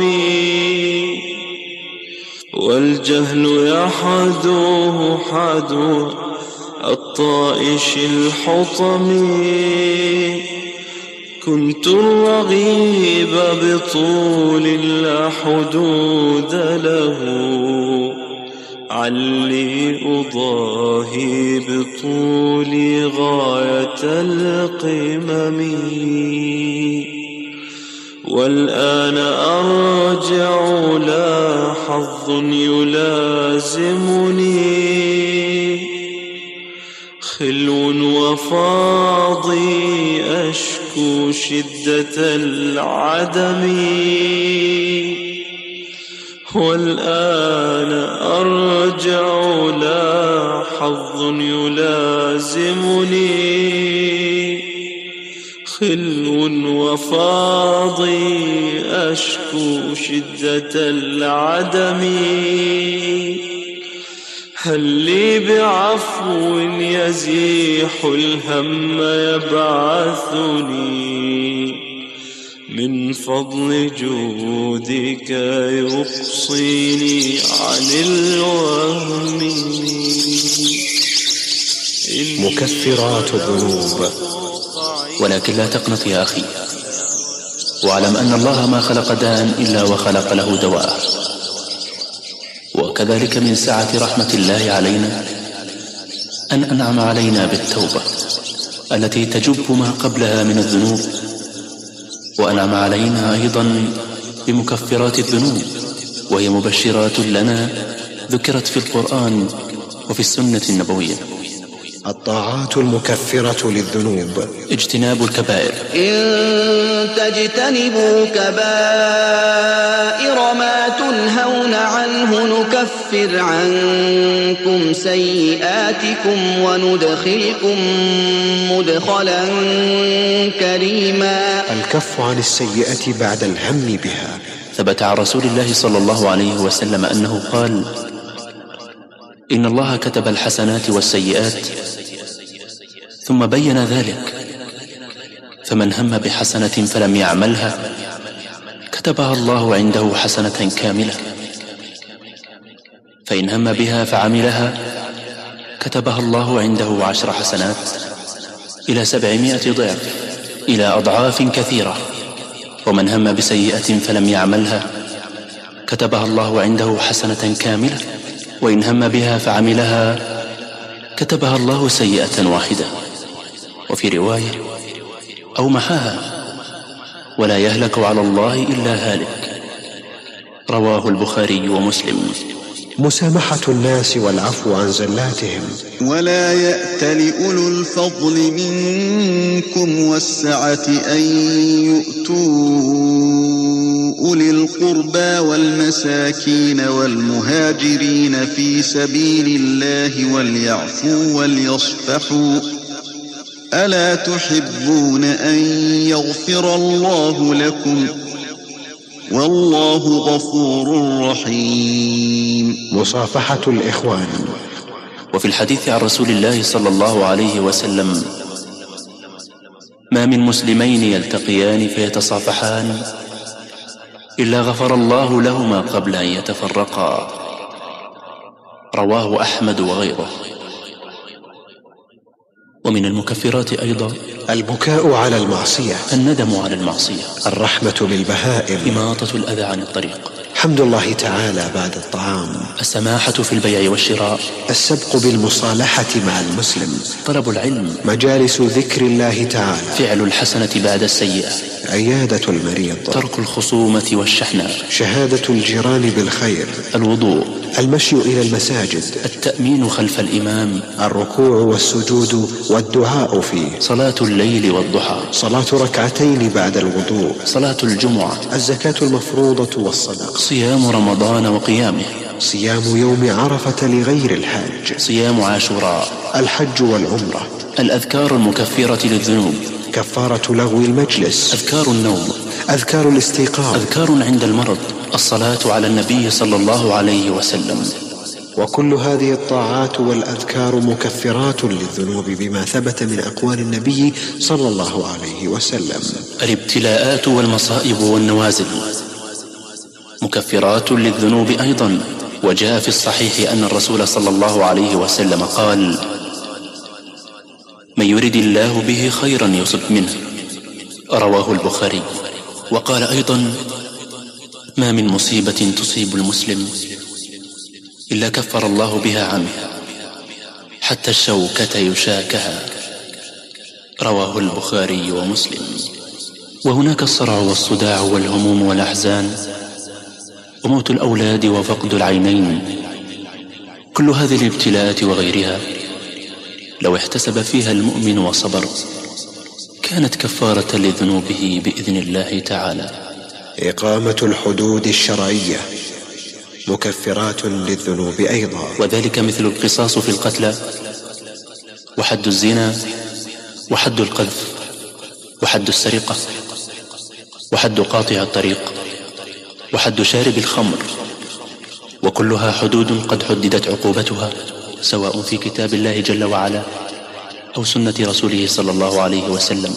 والجهل يحدوه حدو الطائش الحطم. كنت الرغيب بطول لا حدود له علي أضاهي بطولي غاية القمم. والآن أرجع لا حظ يلازمني خلو وفاضي أشكو شدة العدم. والآن أرجع لا حظ يلازمني خلو وفاضي أشكو شدة العدم. هل لي بعفو يزيح الهم يبعثني من فضل جودك يقصيني عن الوهم. مكفرات الذنوب. ولكن لا تقنط يا أخي، واعلم أن الله ما خلق داء إلا وخلق له دواء. وكذلك من سعة رحمة الله علينا أن أنعم علينا بالتوبة التي تجب ما قبلها من الذنوب، وأنعم علينا أيضا بمكفرات الذنوب، وهي مبشرات لنا ذكرت في القرآن وفي السنة النبوية. الطاعات المكفرة للذنوب: اجتناب الكبائر. إن تجتنبوا كبائر ما تنهون عنه نكفر عنكم سيئاتكم وندخلكم مدخلا كريما. الكف عن السيئة بعد الهم بها. ثبت عن رسول الله صلى الله عليه وسلم أنه قال: إن الله كتب الحسنات والسيئات ثم بين ذلك، فمن هم بحسنة فلم يعملها كتبها الله عنده حسنة كاملة، فإن هم بها فعملها كتبها الله عنده عشر حسنات إلى سبعمائة ضعف إلى أضعاف كثيرة. ومن هم بسيئة فلم يعملها كتبها الله عنده حسنة كاملة، وإن هم بها فعملها كتبها الله سيئة واحدة. وفي رواية: أو محاها، ولا يهلك على الله إلا هالك. رواه البخاري ومسلم. مسامحة الناس والعفو عن زلاتهم. ولا يأت لأولو الفضل منكم والسعة أن يؤتوا أولي القربى والمساكين والمهاجرين في سبيل الله وليعفوا وليصفحوا ألا تحبون أن يغفر الله لكم والله غفور رحيم. مصافحة الإخوان. وفي الحديث عن رسول الله صلى الله عليه وسلم: ما من مسلمين يلتقيان فيتصافحان إلا غفر الله لهما قبل أن يتفرقا. رواه أحمد وغيره. ومن المكفرات أيضا البكاء على المعصية، الندم على المعصية، الرحمة بالبهائم، إماطة الأذى عن الطريق، حمد الله تعالى بعد الطعام، السماحة في البيع والشراء، السبق بالمصالحة مع المسلم، طلب العلم، مجالس ذكر الله تعالى، فعل الحسنة بعد السيئة، عيادة المريض، ترك الخصومة والشحنة، شهادة الجيران بالخير، الوضوء، المشي إلى المساجد، التأمين خلف الإمام، الركوع والسجود والدعاء فيه، صلاة الليل والضحى، صلاة ركعتين بعد الوضوء، صلاة الجمعة، الزكاة المفروضة والصدقة، صيام رمضان وقيامه، صيام يوم عرفة لغير الحاج، صيام عاشوراء، الحج والعمرة، الأذكار المكفرة للذنوب، كفارة لغو المجلس، أذكار النوم، أذكار الاستيقاظ، أذكار عند المرض، الصلاة على النبي صلى الله عليه وسلم. وكل هذه الطاعات والأذكار مكفرات للذنوب بما ثبت من أقوال النبي صلى الله عليه وسلم. الابتلاءات والمصائب والنوازل مكفرات للذنوب أيضا، وجاء في الصحيح أن الرسول صلى الله عليه وسلم قال: من يرد الله به خيرا يصب منه، رواه البخاري. وقال أيضا: ما من مصيبة تصيب المسلم إلا كفر الله بها عنه، حتى الشوكة يشاكها، رواه البخاري ومسلم. وهناك الصرع والصداع والهموم والأحزان وموت الأولاد وفقد العينين. كل هذه الابتلاءات وغيرها لو احتسب فيها المؤمن وصبر كانت كفارة لذنوبه بإذن الله تعالى. إقامة الحدود الشرعية مكفرات للذنوب أيضا، وذلك مثل القصاص في القتلى، وحد الزنا، وحد القذف، وحد السرقة، وحد قاطع الطريق، وحد شارب الخمر، وكلها حدود قد حددت عقوبتها سواء في كتاب الله جل وعلا أو سنة رسوله صلى الله عليه وسلم،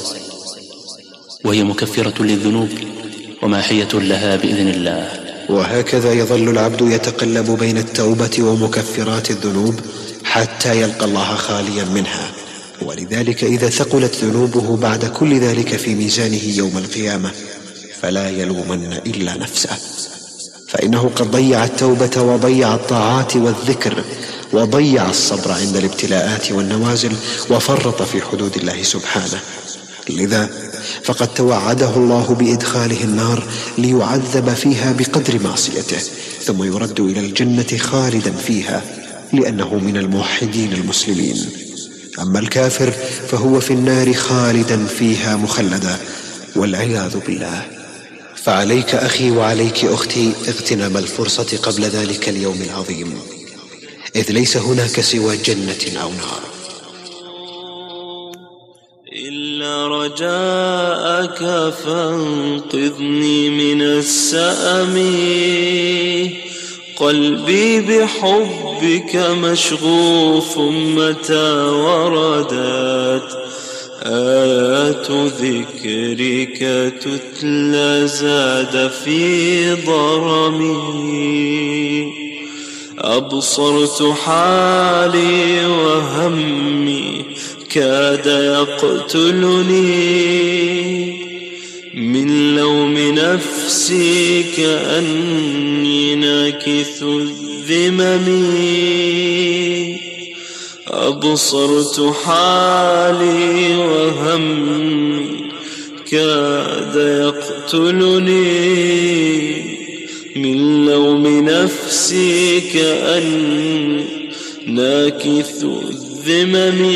وهي مكفرة للذنوب وماحية لها بإذن الله. وهكذا يظل العبد يتقلب بين التوبة ومكفرات الذنوب حتى يلقى الله خاليا منها. ولذلك إذا ثقلت ذنوبه بعد كل ذلك في ميزانه يوم القيامة فلا يلومن إلا نفسه، فإنه قد ضيع التوبة وضيع الطاعات والذكر وضيع الصبر عند الابتلاءات والنوازل وفرط في حدود الله سبحانه. لذا فقد توعده الله بإدخاله النار ليعذب فيها بقدر معصيته، ثم يرد إلى الجنة خالدا فيها لأنه من الموحدين المسلمين. أما الكافر فهو في النار خالدا فيها مخلدا والعياذ بالله. فعليك أخي وعليك أختي اغتنام الفرصة قبل ذلك اليوم العظيم، إذ ليس هناك سوى جنة أو نار. إلا رجاءك فانقذني من السأم، قلبي بحبك مشغوف متى وردت آيات ذكرك تتلى زاد في ضرمي، أبصرت حالي وهمي كاد يقتلني، من لوم نفسي كأني ناكث الذمم، أبصرت حالي وهمي كاد يقتلني، من لوم نفسي كأني ناكث الذمم،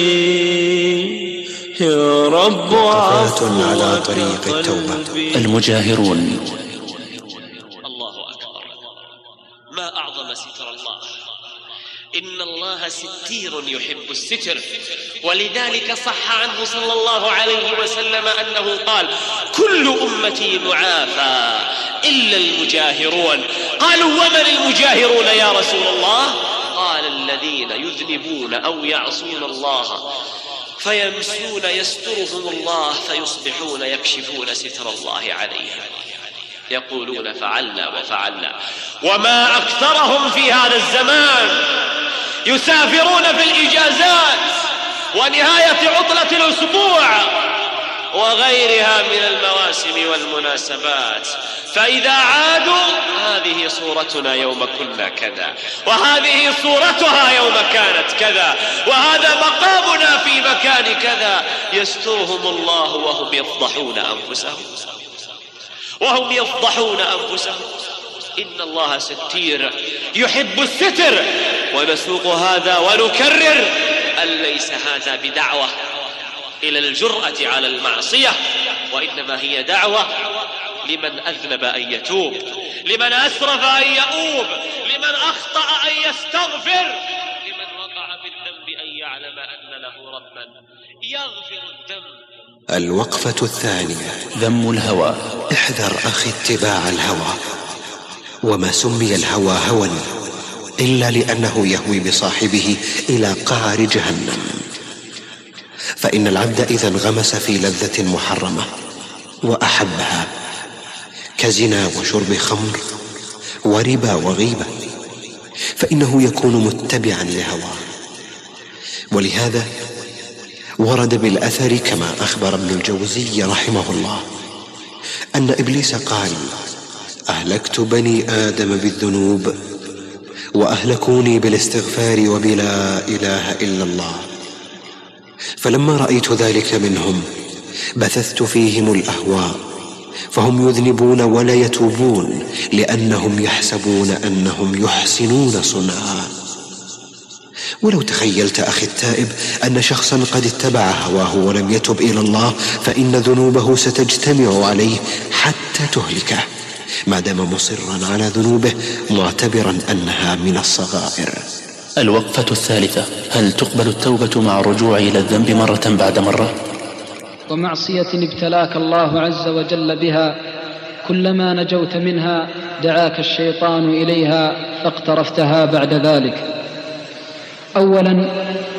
يا رب وقفات على طريق التوبة. المجاهرون. الله أكبر، ما أعظم ستر الله، إن الله ستير يحب الستر، ولذلك صح عنه صلى الله عليه وسلم أنه قال: كل أمتي معافى إلا المجاهرون. قالوا: ومن المجاهرون يا رسول الله؟ قال: الذين يذنبون أو يعصون الله فيمسون يسترهم الله فيصبحون يكشفون ستر الله عليهم، يقولون فعلنا وفعلنا. وما أكثرهم في هذا الزمان يسافرون في الإجازات ونهاية عطلة الأسبوع وغيرها من المواسم والمناسبات، فإذا عادوا هذه صورتنا يوم كنا كذا، وهذه صورتها يوم كانت كذا، وهذا مقامنا في مكان كذا. يسترهم الله وهم يفضحون أنفسهم وهم يفضحون أنفسهم. إن الله ستير يحب الستر. ونسوق هذا ونكرر أن ليس هذا بدعوة إلى الجرأة على المعصية، وإنما هي دعوة لمن أذنب أن يتوب، لمن أسرف أن يؤوب، لمن أخطأ أن يستغفر، لمن وقع بالذنب أن يعلم أن له ربا يغفر الذنب. الوقفة الثانية: ذم الهوى. احذر أخي اتباع الهوى. وما سمي الهوى هوى إلا لأنه يهوي بصاحبه إلى قعر جهنم. فإن العبد إذا انغمس في لذة محرمة وأحبها كزنا وشرب خمر وربا وغيبة، فإنه يكون متبعا لهواه. ولهذا ورد بالأثر كما أخبر ابن الجوزي رحمه الله أن إبليس قال: أهلكت بني آدم بالذنوب وأهلكوني بالاستغفار وبلا إله إلا الله. فلما رأيت ذلك منهم بثثت فيهم الأهواء، فهم يذنبون ولا يتوبون لأنهم يحسبون أنهم يحسنون صنعا. ولو تخيلت أخي التائب أن شخصا قد اتبع هواه ولم يتب إلى الله، فإن ذنوبه ستجتمع عليه حتى تهلكه ما دام مصرا على ذنوبه معتبرا أنها من الصغائر. الوقفة الثالثة: هل تقبل التوبة مع الرجوع إلى الذنب مرة بعد مرة؟ ومعصية ابتلاك الله عز وجل بها كلما نجوت منها دعاك الشيطان إليها فاقترفتها بعد ذلك. أولا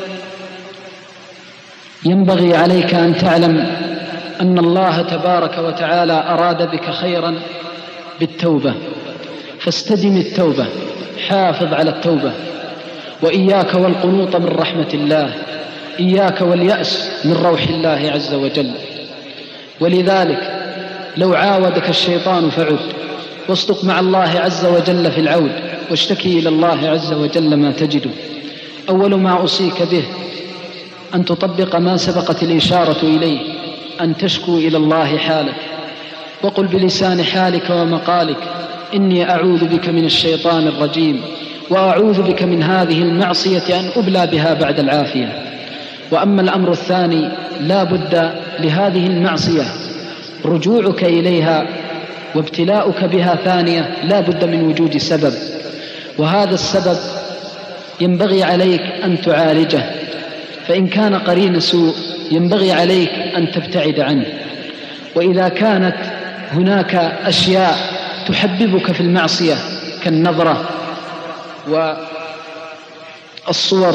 ينبغي عليك أن تعلم أن الله تبارك وتعالى أراد بك خيرا بالتوبة، فاستدم التوبة، حافظ على التوبة. وإياك والقنوط من رحمة الله، إياك واليأس من روح الله عز وجل. ولذلك لو عاودك الشيطان فعد، واصدق مع الله عز وجل في العود، واشتكي إلى الله عز وجل ما تجده. أول ما أوصيك به أن تطبق ما سبقت الإشارة إليه، أن تشكو إلى الله حالك، وقل بلسان حالك ومقالك: إني أعوذ بك من الشيطان الرجيم، وأعوذ بك من هذه المعصية أن أبلى بها بعد العافية. وأما الأمر الثاني، لا بد لهذه المعصية رجوعك إليها وابتلاؤك بها ثانية، لا بد من وجود سبب، وهذا السبب ينبغي عليك أن تعالجه. فإن كان قرين سوء ينبغي عليك أن تبتعد عنه. وإذا كانت هناك أشياء تحببك في المعصية كالنظرة والصور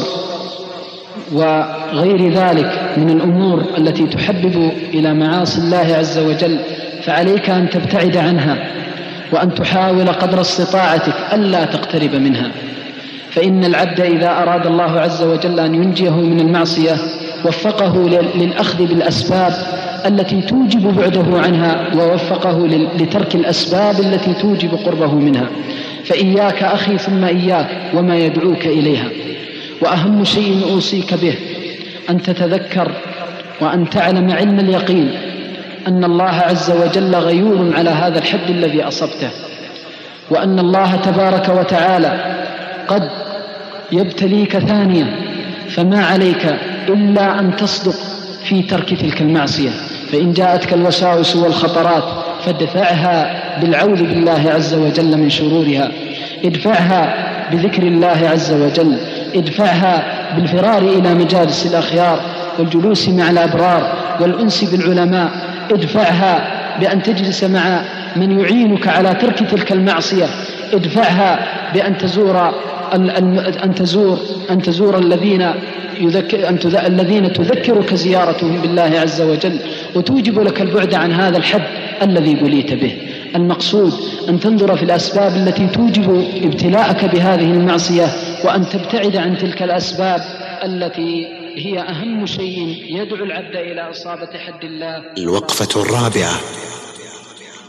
وغير ذلك من الأمور التي تحبب إلى معاصي الله عز وجل، فعليك أن تبتعد عنها، وأن تحاول قدر استطاعتك ألا تقترب منها. فإن العبد إذا أراد الله عز وجل أن ينجيه من المعصية وفقه للأخذ بالأسباب التي توجب بعده عنها، ووفقه لترك الأسباب التي توجب قربه منها. فإياك أخي ثم إياك وما يدعوك إليها. وأهم شيء أوصيك به أن تتذكر وأن تعلم علم اليقين أن الله عز وجل غيور على هذا الحد الذي أصبته، وأن الله تبارك وتعالى قد يبتليك ثانية، فما عليك إلا أن تصدق في ترك تلك المعصية. فإن جاءتك الوساوس والخطرات فادفعها بالعوذ بالله عز وجل من شرورها، ادفعها بذكر الله عز وجل، ادفعها بالفرار إلى مجالس الأخيار والجلوس مع الأبرار والأنس بالعلماء، ادفعها بأن تجلس مع من يعينك على ترك تلك المعصية، ادفعها بأن تزور أن تزور أن تزور الذين يذكر أن تذ... الذين تذكرك زيارتهم بالله عز وجل وتوجب لك البعد عن هذا الحد الذي بليت به. المقصود أن تنظر في الأسباب التي توجب ابتلاءك بهذه المعصية، وأن تبتعد عن تلك الأسباب التي هي أهم شيء يدعو العبد إلى إصابة حد الله. الوقفة الرابعة: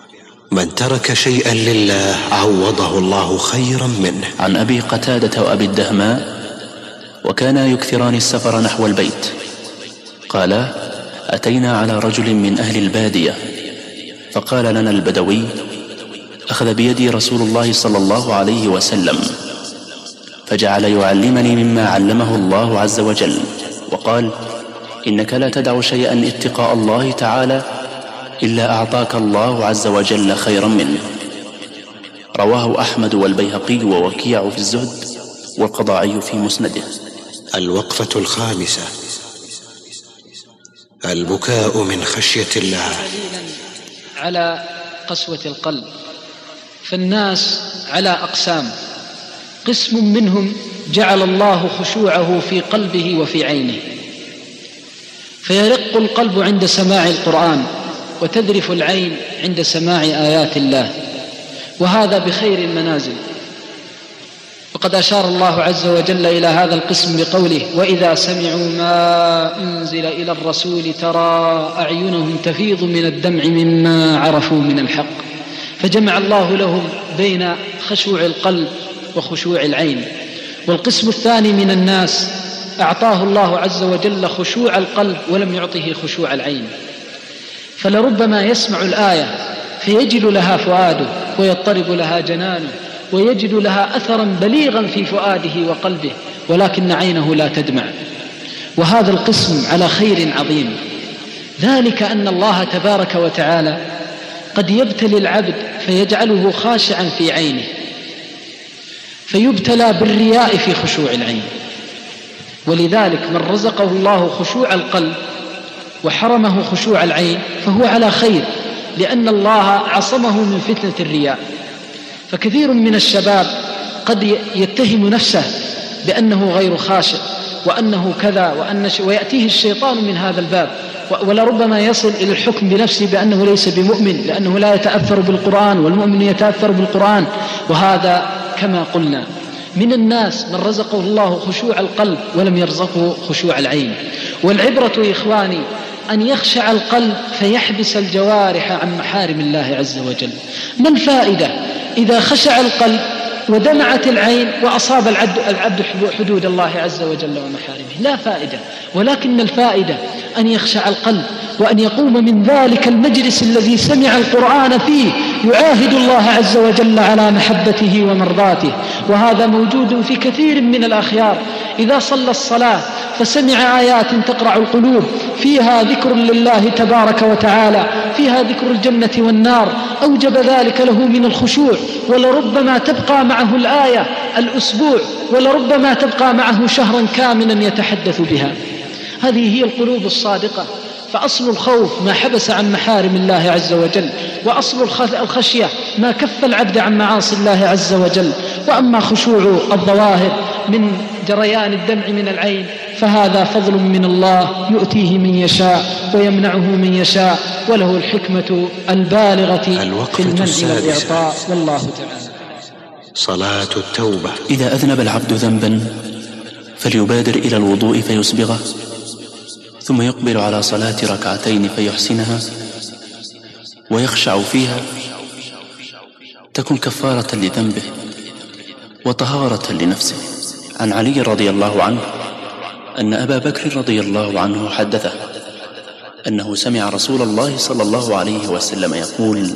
من ترك شيئا لله عوضه الله خيرا منه. عن أبي قتادة وأبي الدهماء وكانا يكثران السفر نحو البيت قالا: أتينا على رجل من أهل البادية فقال لنا البدوي: أخذ بيدي رسول الله صلى الله عليه وسلم فجعل يعلمني مما علمه الله عز وجل وقال: إنك لا تدع شيئا اتقاء الله تعالى إلا أعطاك الله عز وجل خيرا منه. رواه أحمد والبيهقي ووكيع في الزهد والقضاعي في مسنده. الوقفة الخامسة: البكاء من خشية الله. على قسوة القلب، فالناس على أقسام: قسم منهم جعل الله خشوعه في قلبه وفي عينه، فيرق القلب عند سماع القرآن وتذرف العين عند سماع آيات الله، وهذا بخير المنازل. وقد أشار الله عز وجل إلى هذا القسم بقوله: وإذا سمعوا ما أنزل إلى الرسول ترى أعينهم تفيض من الدمع مما عرفوا من الحق، فجمع الله لهم بين خشوع القلب وخشوع العين. والقسم الثاني من الناس أعطاه الله عز وجل خشوع القلب ولم يعطه خشوع العين، فلربما يسمع الآية فيجد لها فؤاده ويضطرب لها جنانه ويجد لها أثرا بليغا في فؤاده وقلبه، ولكن عينه لا تدمع. وهذا القسم على خير عظيم، ذلك أن الله تبارك وتعالى قد يبتلي العبد فيجعله خاشعا في عينه، فيبتلى بالرياء في خشوع العين. ولذلك من رزقه الله خشوع القلب وحرمه خشوع العين فهو على خير، لأن الله عصمه من فتنة الرياء. فكثير من الشباب قد يتهم نفسه بأنه غير خاشع وأنه كذا وأن ش... ويأتيه الشيطان من هذا الباب، ولربما يصل إلى الحكم بنفسه بأنه ليس بمؤمن لأنه لا يتأثر بالقرآن، والمؤمن يتأثر بالقرآن. وهذا كما قلنا من الناس من رزقه الله خشوع القلب ولم يرزقه خشوع العين. والعبرة إخواني أن يخشع القلب فيحبس الجوارح عن محارم الله عز وجل. ما الفائدة إذا خشع القلب ودمعت العين وأصاب العبد حدود الله عز وجل ومحارمه؟ لا فائدة. ولكن الفائدة أن يخشع القلب وأن يقوم من ذلك المجلس الذي سمع القرآن فيه يعاهد الله عز وجل على محبته ومرضاته. وهذا موجود في كثير من الأخيار، إذا صلى الصلاة فسمع آيات تقرع القلوب فيها ذكر لله تبارك وتعالى، فيها ذكر الجنة والنار، أوجب ذلك له من الخشوع. ولربما تبقى معه الآية الأسبوع، ولربما تبقى معه شهرا كاملا يتحدث بها. هذه هي القلوب الصادقة. فأصل الخوف ما حبس عن محارم الله عز وجل، وأصل الخشية ما كف العبد عن معاصي الله عز وجل. وأما خشوع الظواهر من جريان الدمع من العين فهذا فضل من الله يؤتيه من يشاء ويمنعه من يشاء، وله الحكمة البالغة في المنع والإعطاء، والله تعالى. صلاة التوبة. إذا أذنب العبد ذنبا فليبادر إلى الوضوء فيسبغه، ثم يقبل على صلاة ركعتين فيحسنها ويخشع فيها، تكن كفارة لذنبه وطهارة لنفسه. عن علي رضي الله عنه أن أبا بكر رضي الله عنه حدثه أنه سمع رسول الله صلى الله عليه وسلم يقول: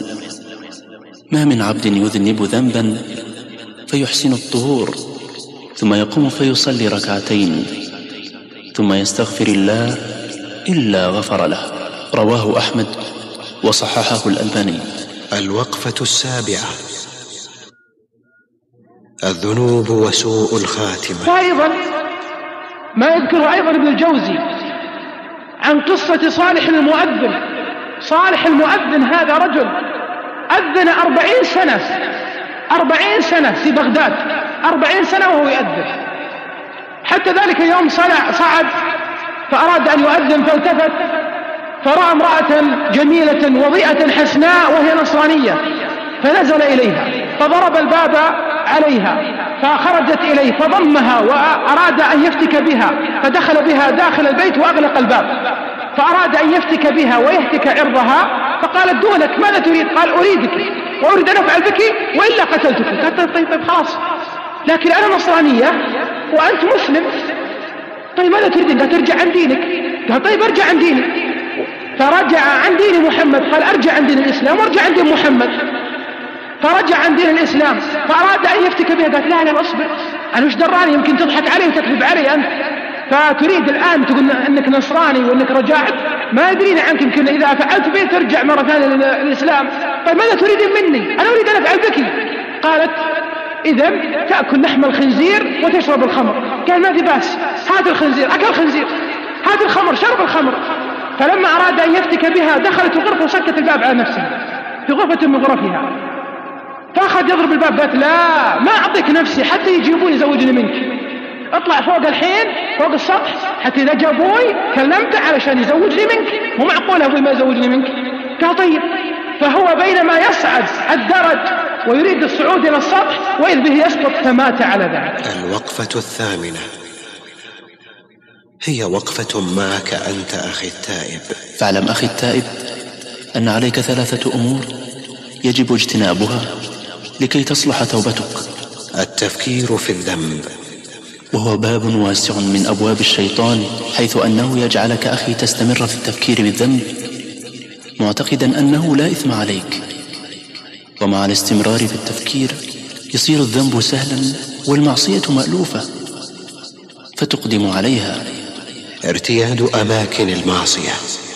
ما من عبد يذنب ذنبا فيحسن الطهور ثم يقوم فيصلي ركعتين ثم يستغفر الله إلا غفر له. رواه أحمد وصححه الألباني. الوقفة السابعة: الذنوب وسوء الخاتمة. وأيضا ما يذكر أيضا ابن الجوزي عن قصة صالح المؤذن. صالح المؤذن هذا رجل أذن أربعين سنة أربعين سنة في بغداد، أربعين سنة وهو يؤذن. حتى ذلك اليوم صعد فأراد أن يؤذن فالتفت فرأى امرأة جميلة وضيئة حسناء وهي نصرانية، فنزل إليها فضرب الباب عليها فخرجت إليه فضمها وأراد أن يفتك بها، فدخل بها داخل البيت وأغلق الباب، فأراد أن يفتك بها ويهتك عرضها، فقالت: دونك ماذا تريد؟ قال: أريدك. وأريد أن أفعل بك وإلا قتلتك. قالت طيب طيب خلاص، لكن أنا نصرانية وأنت مسلم، طيب ماذا تريدين؟ قالت ارجع عن دينك. قال طيب ارجع عن ديني. فرجع عن دين محمد، قال ارجع عن دين الإسلام وارجع عن دين محمد. فرجع عن دين الإسلام، فأراد أن يفتك بها. قالت لا لا أصبر، أنا وش دراني، يمكن تضحك علي وتكذب علي أنت، فتريد الآن تقول أنك نصراني وأنك رجعت، ما يدرينا عنك، يمكن إذا فعلت به ترجع مرة ثانية للإسلام. طيب ماذا تريدين مني؟ أنا أريد أن أفعل بك. قالت إذا تأكل لحم الخنزير وتشرب الخمر. قال ما في باس، هات الخنزير، أكل الخنزير، هات الخمر، شرب الخمر. فلما أراد أن يفتك بها دخلت الغرفة وسكت الباب على نفسها في غرفة من غرفها، فأخذ يضرب الباب. قالت لا ما أعطيك نفسي حتى يجيبوني يزوجني منك، اطلع فوق الحين فوق السطح حتى إذا جابوي كلمته علشان يزوجني منك، مو معقول أبوي ما يزوجني منك. قال طيب. فهو بينما يصعد الدرج ويريد الصعود إلى السطح وإذ به يسقط فمات على ذلك. الوقفة الثامنة هي وقفة معك أنت أخي التائب. فاعلم أخي التائب أن عليك ثلاثة أمور يجب اجتنابها لكي تصلح توبتك. التفكير في الذنب، وهو باب واسع من أبواب الشيطان، حيث أنه يجعلك أخي تستمر في التفكير بالذنب معتقدا أنه لا إثم عليك، ومع الاستمرار في التفكير يصير الذنب سهلا والمعصية مألوفة فتقدم عليها. ارتياد أماكن المعصية،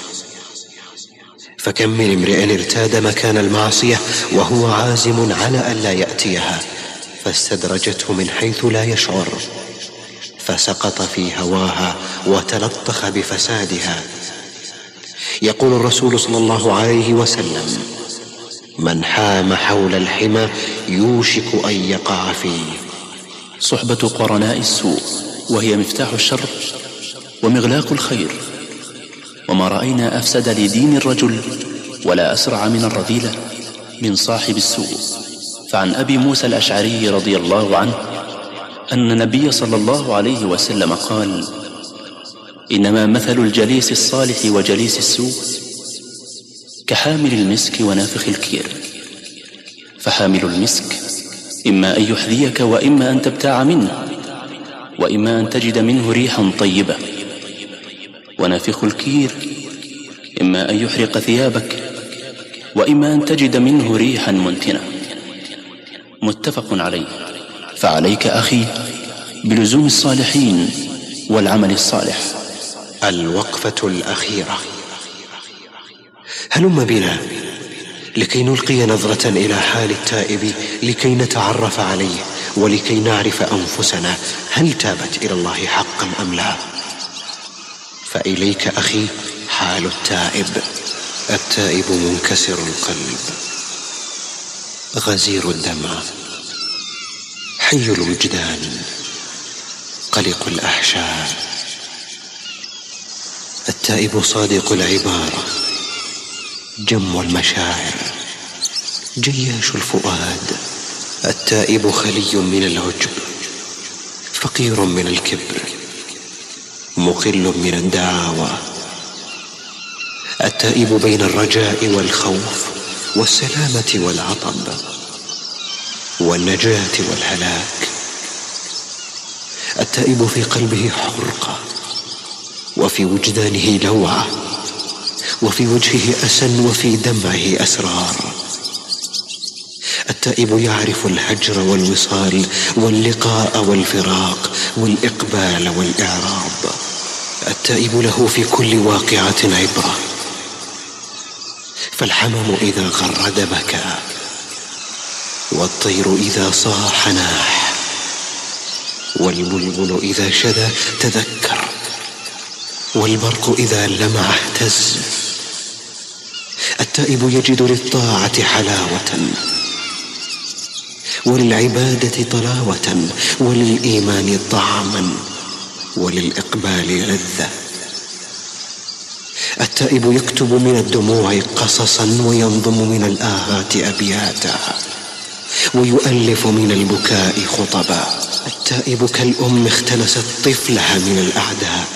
فكم من امرئ ارتاد مكان المعصية وهو عازم على ألا يأتيها، فاستدرجته من حيث لا يشعر، فسقط في هواها وتلطخ بفسادها. يقول الرسول صلى الله عليه وسلم: من حام حول الحمى يوشك أن يقع فيه. صحبة قرناء السوء وهي مفتاح الشر ومغلاق الخير، وما رأينا أفسد لدين الرجل ولا أسرع من الرذيلة من صاحب السوء. فعن أبي موسى الأشعري رضي الله عنه أن النبي صلى الله عليه وسلم قال: إنما مثل الجليس الصالح وجليس السوء كحامل المسك ونافخ الكير. فحامل المسك إما أن يحذيك وإما أن تبتاع منه، وإما أن تجد منه ريحا طيبة. ونافخ الكير إما أن يحرق ثيابك وإما أن تجد منه ريحا منتنة. متفق عليه. فعليك أخي بلزوم الصالحين والعمل الصالح. الوقفة الأخيرة. هلم بنا لكي نلقي نظرة إلى حال التائب، لكي نتعرف عليه ولكي نعرف أنفسنا هل تابت إلى الله حقا أم لا. فإليك أخي حال التائب. التائب منكسر القلب، غزير الدمع، حي الوجدان، قلق الأحشاء. التائب صادق العبارة، جم المشاعر، جياش الفؤاد. التائب خلي من العجب، فقير من الكبر، مقل من الدعاوى. التائب بين الرجاء والخوف والسلامة والعطب والنجاة والهلاك. التائب في قلبه حرقة، وفي وجدانه لوعة، وفي وجهه أسى، وفي دمعه أسرار. التائب يعرف الهجر والوصال واللقاء والفراق والإقبال والإعراض. التائب له في كل واقعة عبرة. فالحمام إذا غرد بكى، والطير إذا صاح ناح، والبلبل إذا شدى تذكر، والبرق إذا لمع اهتز. التائب يجد للطاعة حلاوة، وللعبادة طلاوة، وللإيمان طعما، وللإقبال لذة. التائب يكتب من الدموع قصصا، وينظم من الآهات أبياتا، ويؤلف من البكاء خطبا. التائب كالأم اختلست طفلها من الأعداء،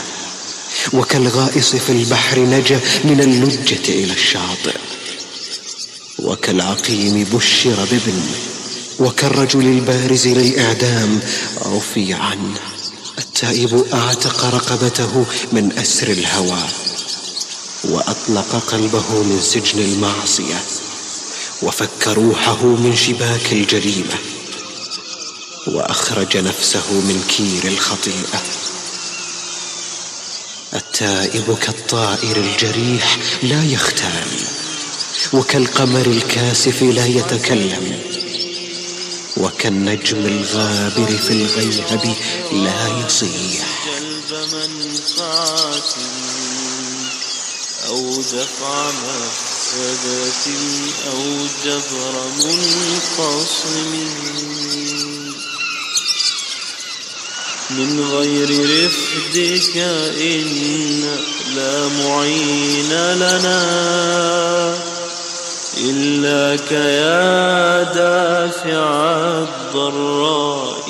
وكالغائص في البحر نجا من اللجة إلى الشاطئ. وكالعقيم بشر بابن، وكالرجل البارز للإعدام عفي عنه. التائب أعتق رقبته من أسر الهوى، وأطلق قلبه من سجن المعصية، وفك روحه من شباك الجريمة، وأخرج نفسه من كير الخطيئة. التائب كالطائر الجريح لا يختال، وكالقمر الكاسف لا يتكلم، وكالنجم الغابر في الغيهب لا يصيح. جلب منفعة أو دفع مفسدة أو جبر منقسم، من غير رفدك إن لا معين لنا إلاك يا دافع الضراء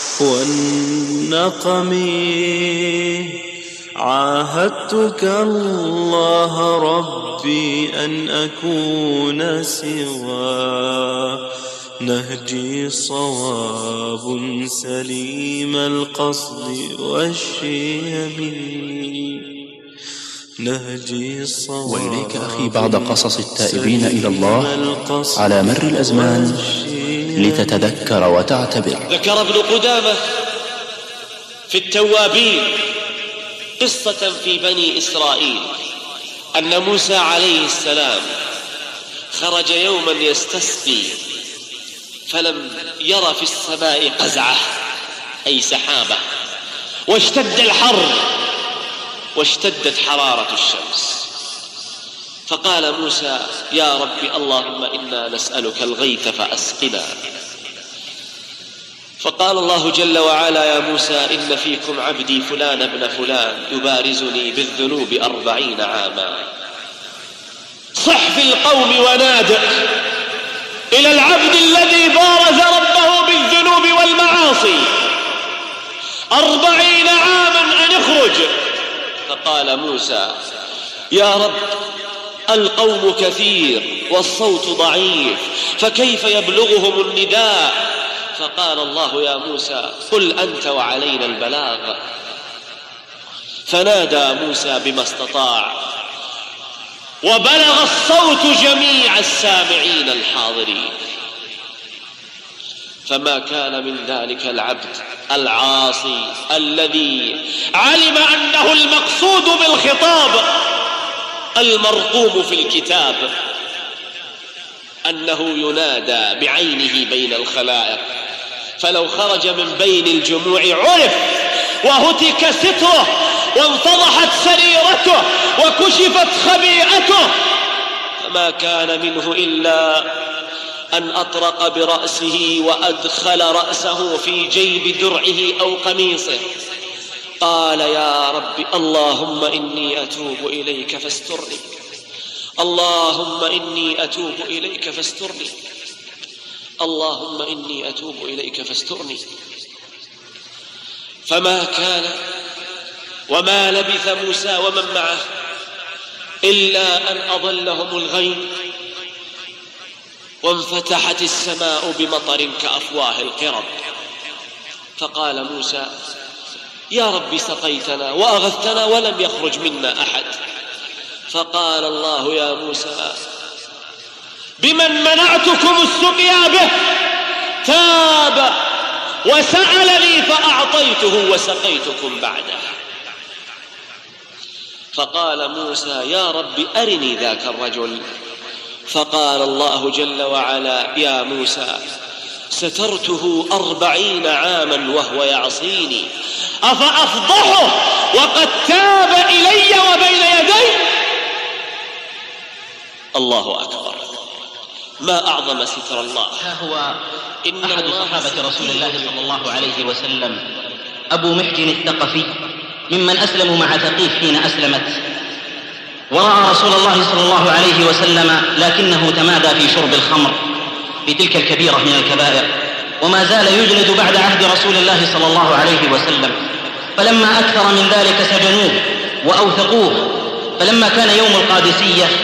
والنقم. عاهدتك الله ربي أن أكون سوى نهجي صواب سليم القصد والشيم. نهجي صواب. وإليك أخي بعض قصص التائبين إلى الله على مر الأزمان لتتذكر وتعتبر. ذكر ابن قدامة في التوابين قصة في بني إسرائيل أن موسى عليه السلام خرج يوما يستسقي، فلم ير في السماء قزعة أي سحابة، واشتد الحر واشتدت حرارة الشمس، فقال موسى: يا رب اللهم إنا نسألك الغيث فأسقنا. فقال الله جل وعلا: يا موسى إن فيكم عبدي فلان ابن فلان يبارزني بالذنوب أربعين عاما. صح في القوم ونادى إلى العبد الذي بارز ربه بالذنوب والمعاصي أربعين عاما أن اخرج. فقال موسى: يا رب القوم كثير والصوت ضعيف، فكيف يبلغهم النداء؟ فقال الله: يا موسى قل أنت وعلينا البلاغ. فنادى موسى بما استطاع، وبلغ الصوت جميع السامعين الحاضرين. فما كان من ذلك العبد العاصي الذي علم أنه المقصود بالخطاب المرقوم في الكتاب أنه ينادى بعينه بين الخلائق، فلو خرج من بين الجموع عرف وهتك ستره وانفضحت سريرته وكشفت خبيئته، فما كان منه إلا أن أطرق برأسه وأدخل رأسه في جيب درعه أو قميصه، قال: يا رب اللهم إني أتوب إليك فاسترني، اللهم إني أتوب إليك فاسترني، اللهم إني أتوب إليك فاسترني. فما كان وما لبث موسى ومن معه إلا أن أضلهم الغيم، وانفتحت السماء بمطر كأفواه القرب. فقال موسى: يا رب سقيتنا وأغثتنا ولم يخرج منا أحد. فقال الله: يا موسى بمن منعتكم السقيا به؟ تاب وسألني فأعطيته وسقيتكم بعده. فقال موسى: يا رب أرني ذاك الرجل. فقال الله جل وعلا: يا موسى سترته أربعين عاما وهو يعصيني، أفأفضحه وقد تاب إلي وبين يدي؟ الله أكبر، ما أعظم ستر الله. ها هو إن أحد صحابة رسول الله صلى الله عليه وسلم أبو محجن الثقفي ممن أسلموا مع ثقيف حين أسلمت، ورأى رسول الله صلى الله عليه وسلم لكنه تمادى في شرب الخمر في تلك الكبيرة من الكبائر، وما زال يجلد بعد عهد رسول الله صلى الله عليه وسلم. فلما أكثر من ذلك سجنوه وأوثقوه. فلما كان يوم القادسية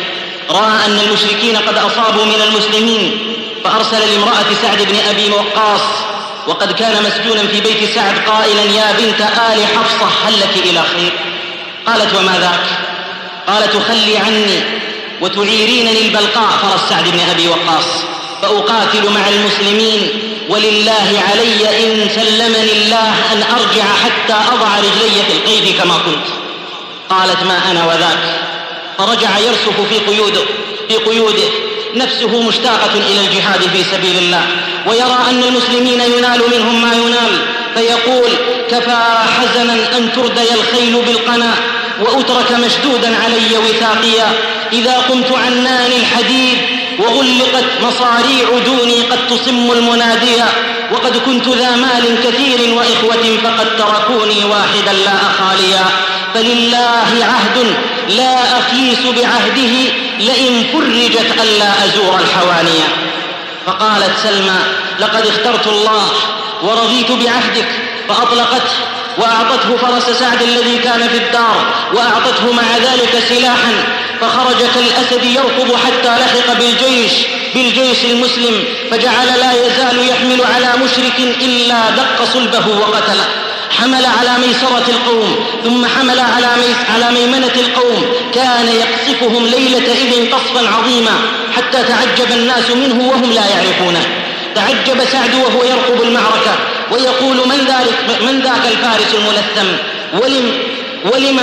رأى أن المشركين قد أصابوا من المسلمين فأرسل لامرأة سعد بن أبي وقاص وقد كان مسجونا في بيت سعد قائلا: يا بنت آل حفصة هل لك إلى خير؟ قالت: وما ذاك؟ قال: تخلي عني وتعيرينني البلقاء فرس سعد بن أبي وقاص فأقاتل مع المسلمين، ولله علي إن سلمني الله أن أرجع حتى أضع رجلي في القيد كما كنت. قالت: ما أنا وذاك. فرجع يرسف في قيوده, في قيوده نفسه مشتاقة إلى الجهاد في سبيل الله، ويرى أن المسلمين ينال منهم ما ينال، فيقول: كفى حزنا أن تردي الخيل بالقنا وأترك مشدودا علي وثاقيا، إذا قمت عناني الحديد وغلقت مصاريع دوني قد تصم المناديا، وقد كنت ذا مال كثير وإخوة فقد تركوني واحدا لا أخاليا، فلله عهد لا أخيس بعهده لئن فرجت ألا أزور الحوانيا. فقالت سلمى: لقد اخترت الله ورضيت بعهدك، فأطلقته وأعطته فرس سعد الذي كان في الدار، وأعطته مع ذلك سلاحا، فخرج كالأسد يركض حتى لحق بالجيش بالجيش المسلم، فجعل لا يزال يحمل على مشرك إلا دق صلبه وقتله. حمل على ميسرة القوم ثم حمل على, ميس على ميمنة القوم، كان يقصفهم ليلة إذن قصفا عظيما حتى تعجب الناس منه وهم لا يعرفونه. تعجب سعد وهو يرقب المعركة ويقول: من ذلك من ذاك الفارس الملثم؟ ولم, ولم,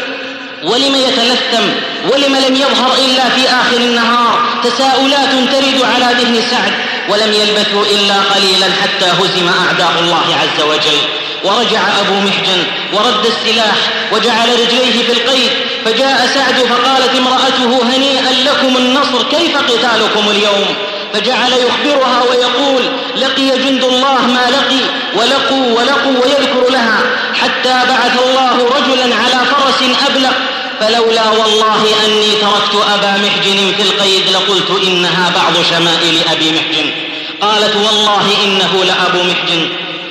ولم يتلثم؟ ولم لم يظهر إلا في آخر النهار؟ تساؤلات ترد على ذهن سعد، ولم يلبثوا إلا قليلا حتى هزم أعداء الله عز وجل. ورجع أبو محجن ورد السلاح وجعل رجليه في القيد، فجاء سعد فقالت امرأته: هنيئا لكم النصر، كيف قتالكم اليوم؟ فجعل يخبرها ويقول: لقي جند الله ما لقي ولقوا ولقوا، ويذكر لها حتى بعث الله رجلا على فرس أبلق، فلولا والله أني تركت أبا محجن في القيد لقلت إنها بعض شمائل أبي محجن. قالت: والله إنه لأبو محجن.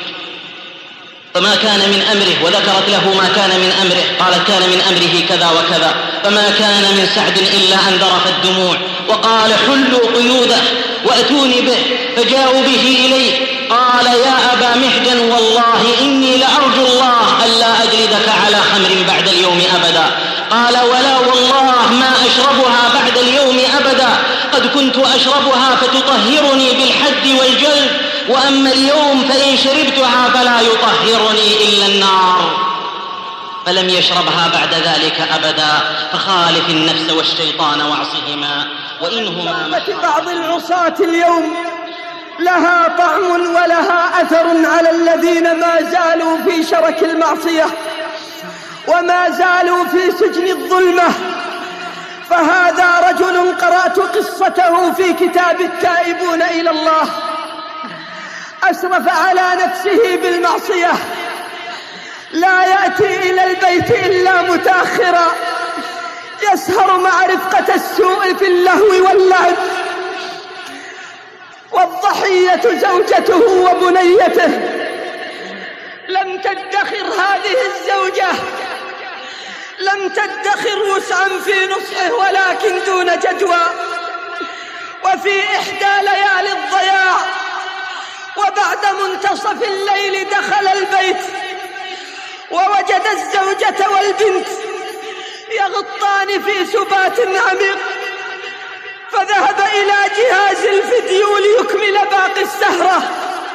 فما كان من أمره، وذكرت له ما كان من أمره. قالت: كان من أمره كذا وكذا. فما كان من سعد إلا أن ذرف الدموع وقال: حلوا قيوده وأتوني به. فجاءوا به إليه. قال: يا أبا محجن، والله إني لأرجو الله ألا أجلدك على خمر بعد اليوم أبدا. قال: ولا والله ما أشربها بعد اليوم أبدا، قد كنت أشربها فتطهرني بالحد والجلد، وأما اليوم فإن شربتها فلا يطهرني إلا النار. فلم يشربها بعد ذلك أبدا. فخالف النفس والشيطان واعصهما وإنهما. بعض العصاة اليوم لها طعم ولها أثر على الذين ما زالوا في شرك المعصية وما زالوا في سجن الظلمة. فهذا رجل قرأت قصته في كتاب التائبون إلى الله، أشرف على نفسه بالمعصية، لا يأتي إلى البيت إلا متأخرا، يسهر مع رفقة السوء في اللهو واللعب، والضحية زوجته وبنيته. لم تدخر هذه الزوجة، لم تدخر وسعا في نصحه ولكن دون جدوى. وفي إحدى ليالي الضياع وبعد منتصف الليل دخل البيت ووجد الزوجة والبنت يغطان في سبات عميق، فذهب إلى جهاز الفيديو ليكمل باقي السهرة،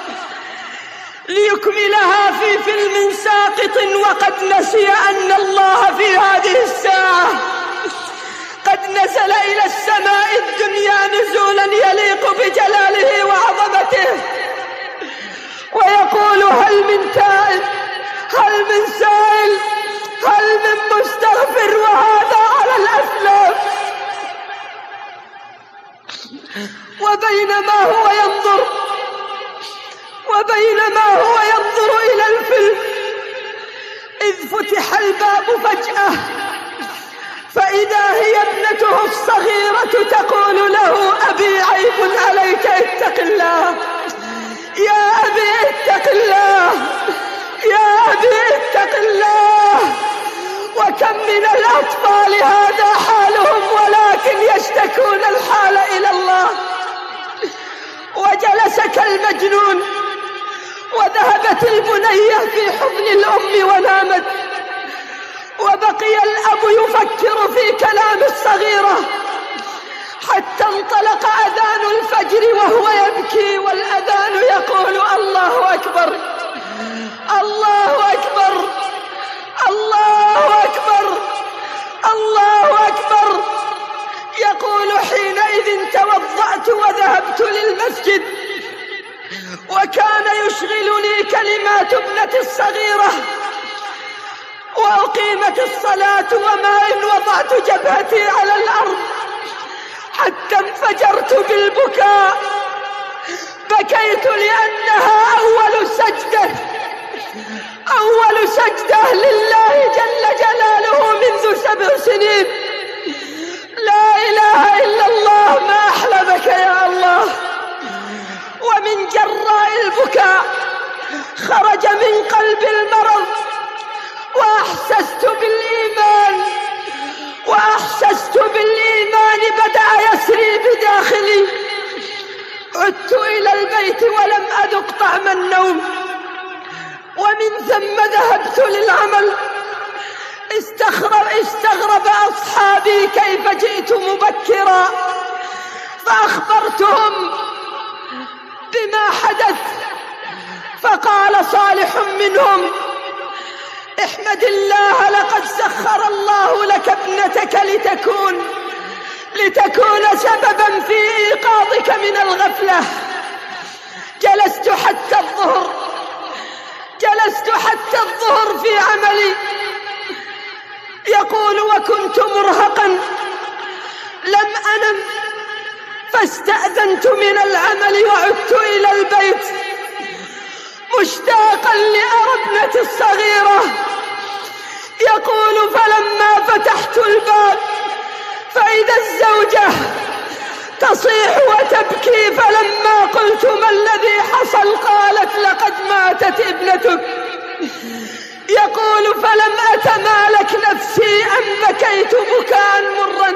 ليكملها في فيلم ساقط، وقد نسي أن الله في هذه الساعة قد نزل إلى السماء الدنيا نزولا يليق بجلاله وعظمته، ويقول: هل من تائب، هل من سائل، هل من مستغفر، وهذا على الأسلام. وبينما هو ينظر وبينما هو ينظر إلى الفيلم إذ فتح الباب فجأة، فإذا هي ابنته الصغيرة تقول له: أبي عيب عليك، اتق الله يا أبي، اتق الله يا أبي، اتق الله. وكم من الأطفال هذا حالهم ولكن يشتكون الحال إلى الله. وجلس كالمجنون، وذهبت البنية في حضن الأم ونامت، وبقي الأب يفكر في كلام الصغيرة حتى انطلق أذان الفجر وهو يبكي، والأذان يقول الله أكبر الله أكبر الله أكبر الله أكبر. يقول حينئذ توضأت وذهبت للمسجد، وكان يشغلني كلمات ابنتي الصغيرة، وأقيمت الصلاة وما إن وضعت جبهتي على الأرض حتى انفجرت بالبكاء. بكيت لأنها أول سجدة أول سجدة لله جل جلاله منذ سبع سنين. لا إله إلا الله، ما أحلمك يا الله. ومن جراء البكاء خرج من قلب المرض، وأحسست بالإيمان وأحسست بالإيمان بدأ يسري بداخلي. عدت إلى البيت ولم أذق طعم النوم، ومن ثم ذهبت للعمل. استغرب, استغرب أصحابي كيف جئت مبكرا، فأخبرتهم بما حدث. فقال صالح منهم: احمد الله، لقد سخر الله لك ابنتك لتكون لتكون سببا في إيقاظك من الغفلة. جلست حتى الظهر جلست حتى الظهر في عملي. يقول: وكنت مرهقا لم أنم، فاستأذنت من العمل وعدت إلى البيت مشتاقا لأرى ابنتي الصغيرة. يقول: فلما فتحت الباب فإذا الزوجة تصيح وتبكي، فلما قلت: ما الذي حصل؟ قالت: لقد ماتت ابنتك. يقول: فلم أتمالك نفسي أن بكيت بكاء مرا،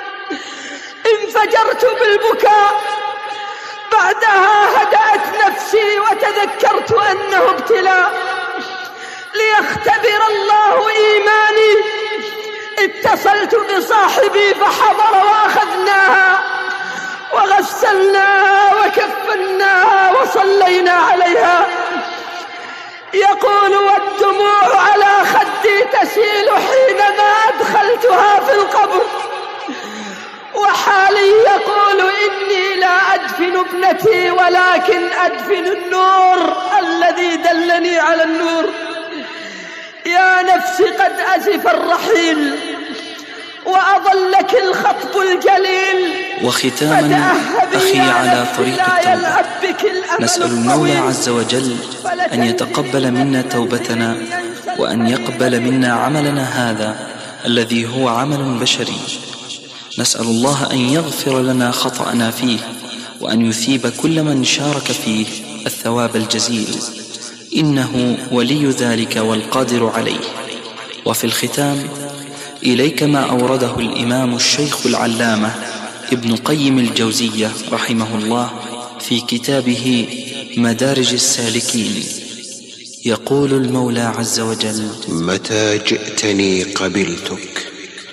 انفجرت بالبكاء. بعدها هدأت نفسي وتذكرت أنه ابتلاء ليختبر الله إيماني. اتصلت بصاحبي فحضر وأخذناها وغسلناها وكفناها وصلينا عليها. يقول: والدموع على خدي تسيل حينما أدخلتها في القبر. وحالي يقول: إني لا أدفن ابنتي ولكن أدفن النور الذي دلني على النور. يا نفس قد أزف الرحيل وأضلك الخطب الجليل. وختاما أخي على طريق التوبة، نسأل المولى عز وجل أن يتقبل منا توبتنا، وأن يقبل منا عملنا هذا الذي هو عمل بشري. نسأل الله أن يغفر لنا خطأنا فيه، وأن يثيب كل من شارك فيه الثواب الجزيل، إنه ولي ذلك والقادر عليه. وفي الختام إليك ما أورده الإمام الشيخ العلامة ابن قيم الجوزية رحمه الله في كتابه مدارج السالكين. يقول المولى عز وجل: متى جئتني قبلتك،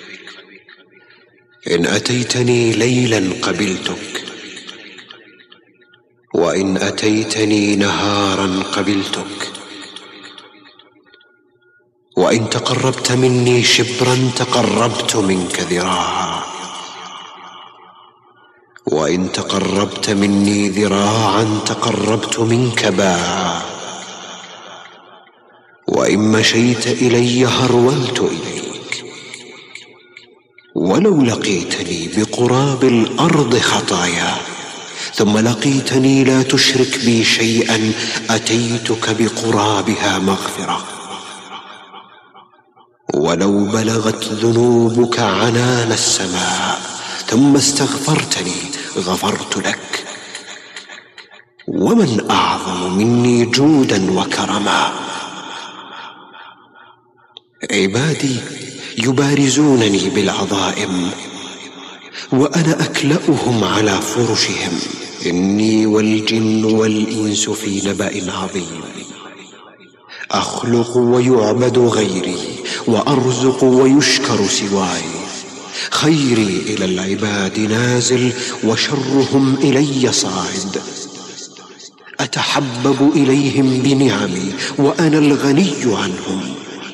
إن أتيتني ليلا قبلتك، وإن أتيتني نهارا قبلتك، وإن تقربت مني شبرا تقربت منك ذراعا، وإن تقربت مني ذراعا تقربت منك باعا، وإن مشيت إلي هرولت إليك، ولو لقيتني بقراب الأرض خطايا ثم لقيتني لا تشرك بي شيئا أتيتك بقرابها مغفرة. ولو بلغت ذنوبك عنان السماء ثم استغفرتني غفرت لك. ومن أعظم مني جودا وكرما؟ عبادي يبارزونني بالعظائم وأنا أكلأهم على فرشهم. إني والجن والإنس في نبأ عظيم. أخلق ويعبد غيري وأرزق ويشكر سواي. خيري إلى العباد نازل وشرهم إلي صاعد. أتحبب إليهم بنعمي وأنا الغني عنهم،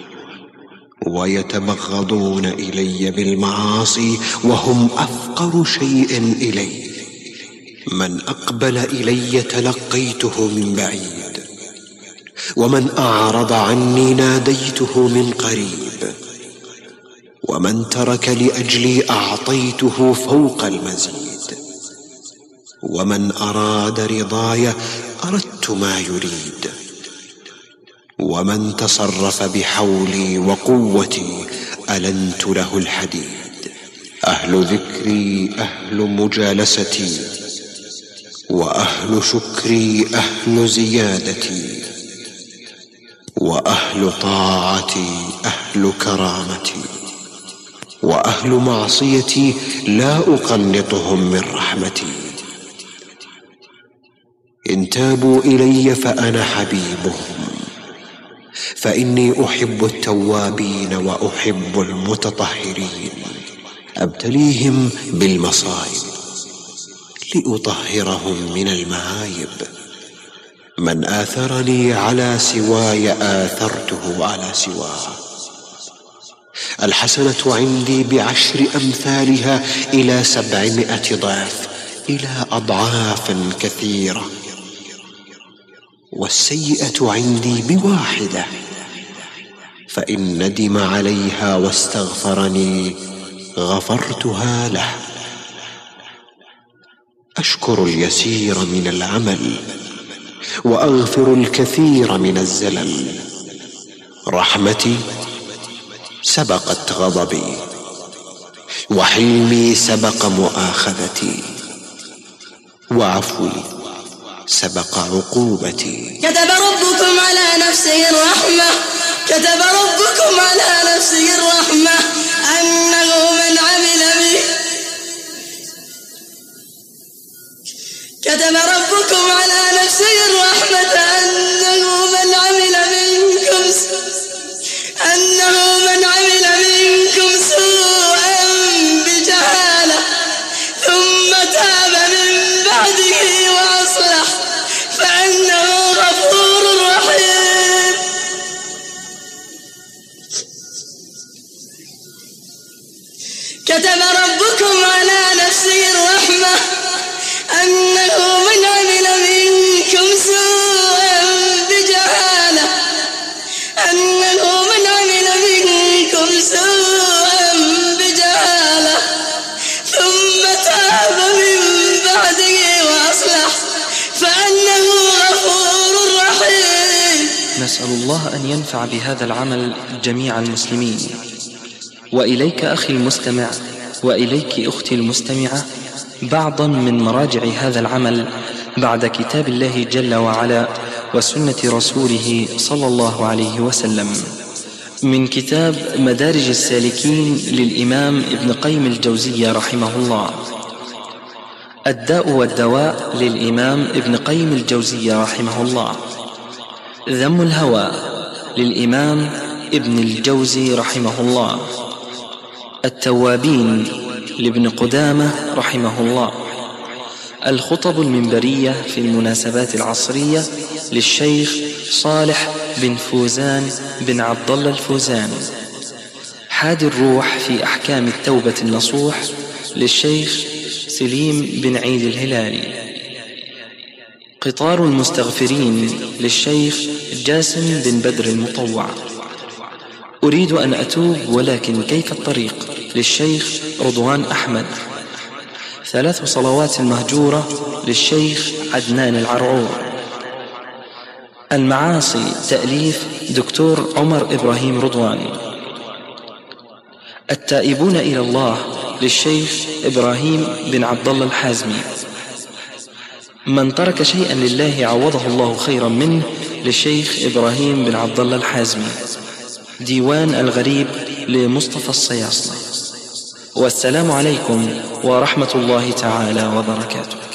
ويتبغضون إلي بالمعاصي وهم أفقر شيء إلي. من أقبل إلي تلقيته من بعيد، ومن أعرض عني ناديته من قريب، ومن ترك لأجلي أعطيته فوق المزيد، ومن أراد رضاي أردت ما يريد، ومن تصرف بحولي وقوتي ألنت له الحديد. أهل ذكري أهل مجالستي، وأهل شكري أهل زيادتي، وأهل طاعتي أهل كرامتي، وأهل معصيتي لا أقنطهم من رحمتي. إن تابوا إلي فأنا حبيبهم، فإني أحب التوابين وأحب المتطهرين. أبتليهم بالمصائب لأطهرهم من المعايب. من آثرني على سواي آثرته على سواه. الحسنة عندي بعشر أمثالها إلى سبعمائة ضعف، إلى أضعاف كثيرة. والسيئة عندي بواحدة، فإن ندم عليها واستغفرني غفرتها له. أشكر اليسير من العمل وأغفر الكثير من الزلل. رحمتي سبقت غضبي، وحلمي سبق مؤاخذتي، وعفوي سبق عقوبتي. كتب ربكم على نفسه الرحمة كتب ربكم على نفسه الرحمة أنه من عمل به كتب ربكم على نفسه الرحمة أنه من عمل منكم أنه من عمل منكم سوءا بجهالة ثم تاب من بعده وأصلح فإنه غفور رحيم. كتب ربكم على نفسه الرحمة أنه من عمل منكم سوءا بجهالة أنه من عمل منكم سوءا بجهالة ثم تاب من بعده وأصلح فأنه غفور رحيم. نسأل الله أن ينفع بهذا العمل جميع المسلمين. وإليك أخي المستمع، وإليك أختي المستمعة، بعضا من مراجع هذا العمل بعد كتاب الله جل وعلا وسنة رسوله صلى الله عليه وسلم. من كتاب مدارج السالكين للإمام ابن قيم الجوزية رحمه الله. الداء والدواء للإمام ابن قيم الجوزية رحمه الله. ذم الهوى للإمام ابن الجوزي رحمه الله. التوابين لابن قدامة رحمه الله. الخطب المنبرية في المناسبات العصرية للشيخ صالح بن فوزان بن عبد الله الفوزان. حادي الروح في أحكام التوبة النصوح للشيخ سليم بن عيد الهلالي. قطار المستغفرين للشيخ جاسم بن بدر المطوع. أريد أن أتوب ولكن كيف الطريق للشيخ رضوان أحمد. ثلاث صلوات المهجورة للشيخ عدنان العرعور. المعاصي تأليف دكتور عمر إبراهيم رضوان. التائبون إلى الله للشيخ إبراهيم بن عبد الله الحازمي. من ترك شيئا لله عوضه الله خيرا منه للشيخ إبراهيم بن عبد الله الحازمي. ديوان الغريب لمصطفى الصياصلي. والسلام عليكم ورحمة الله تعالى وبركاته.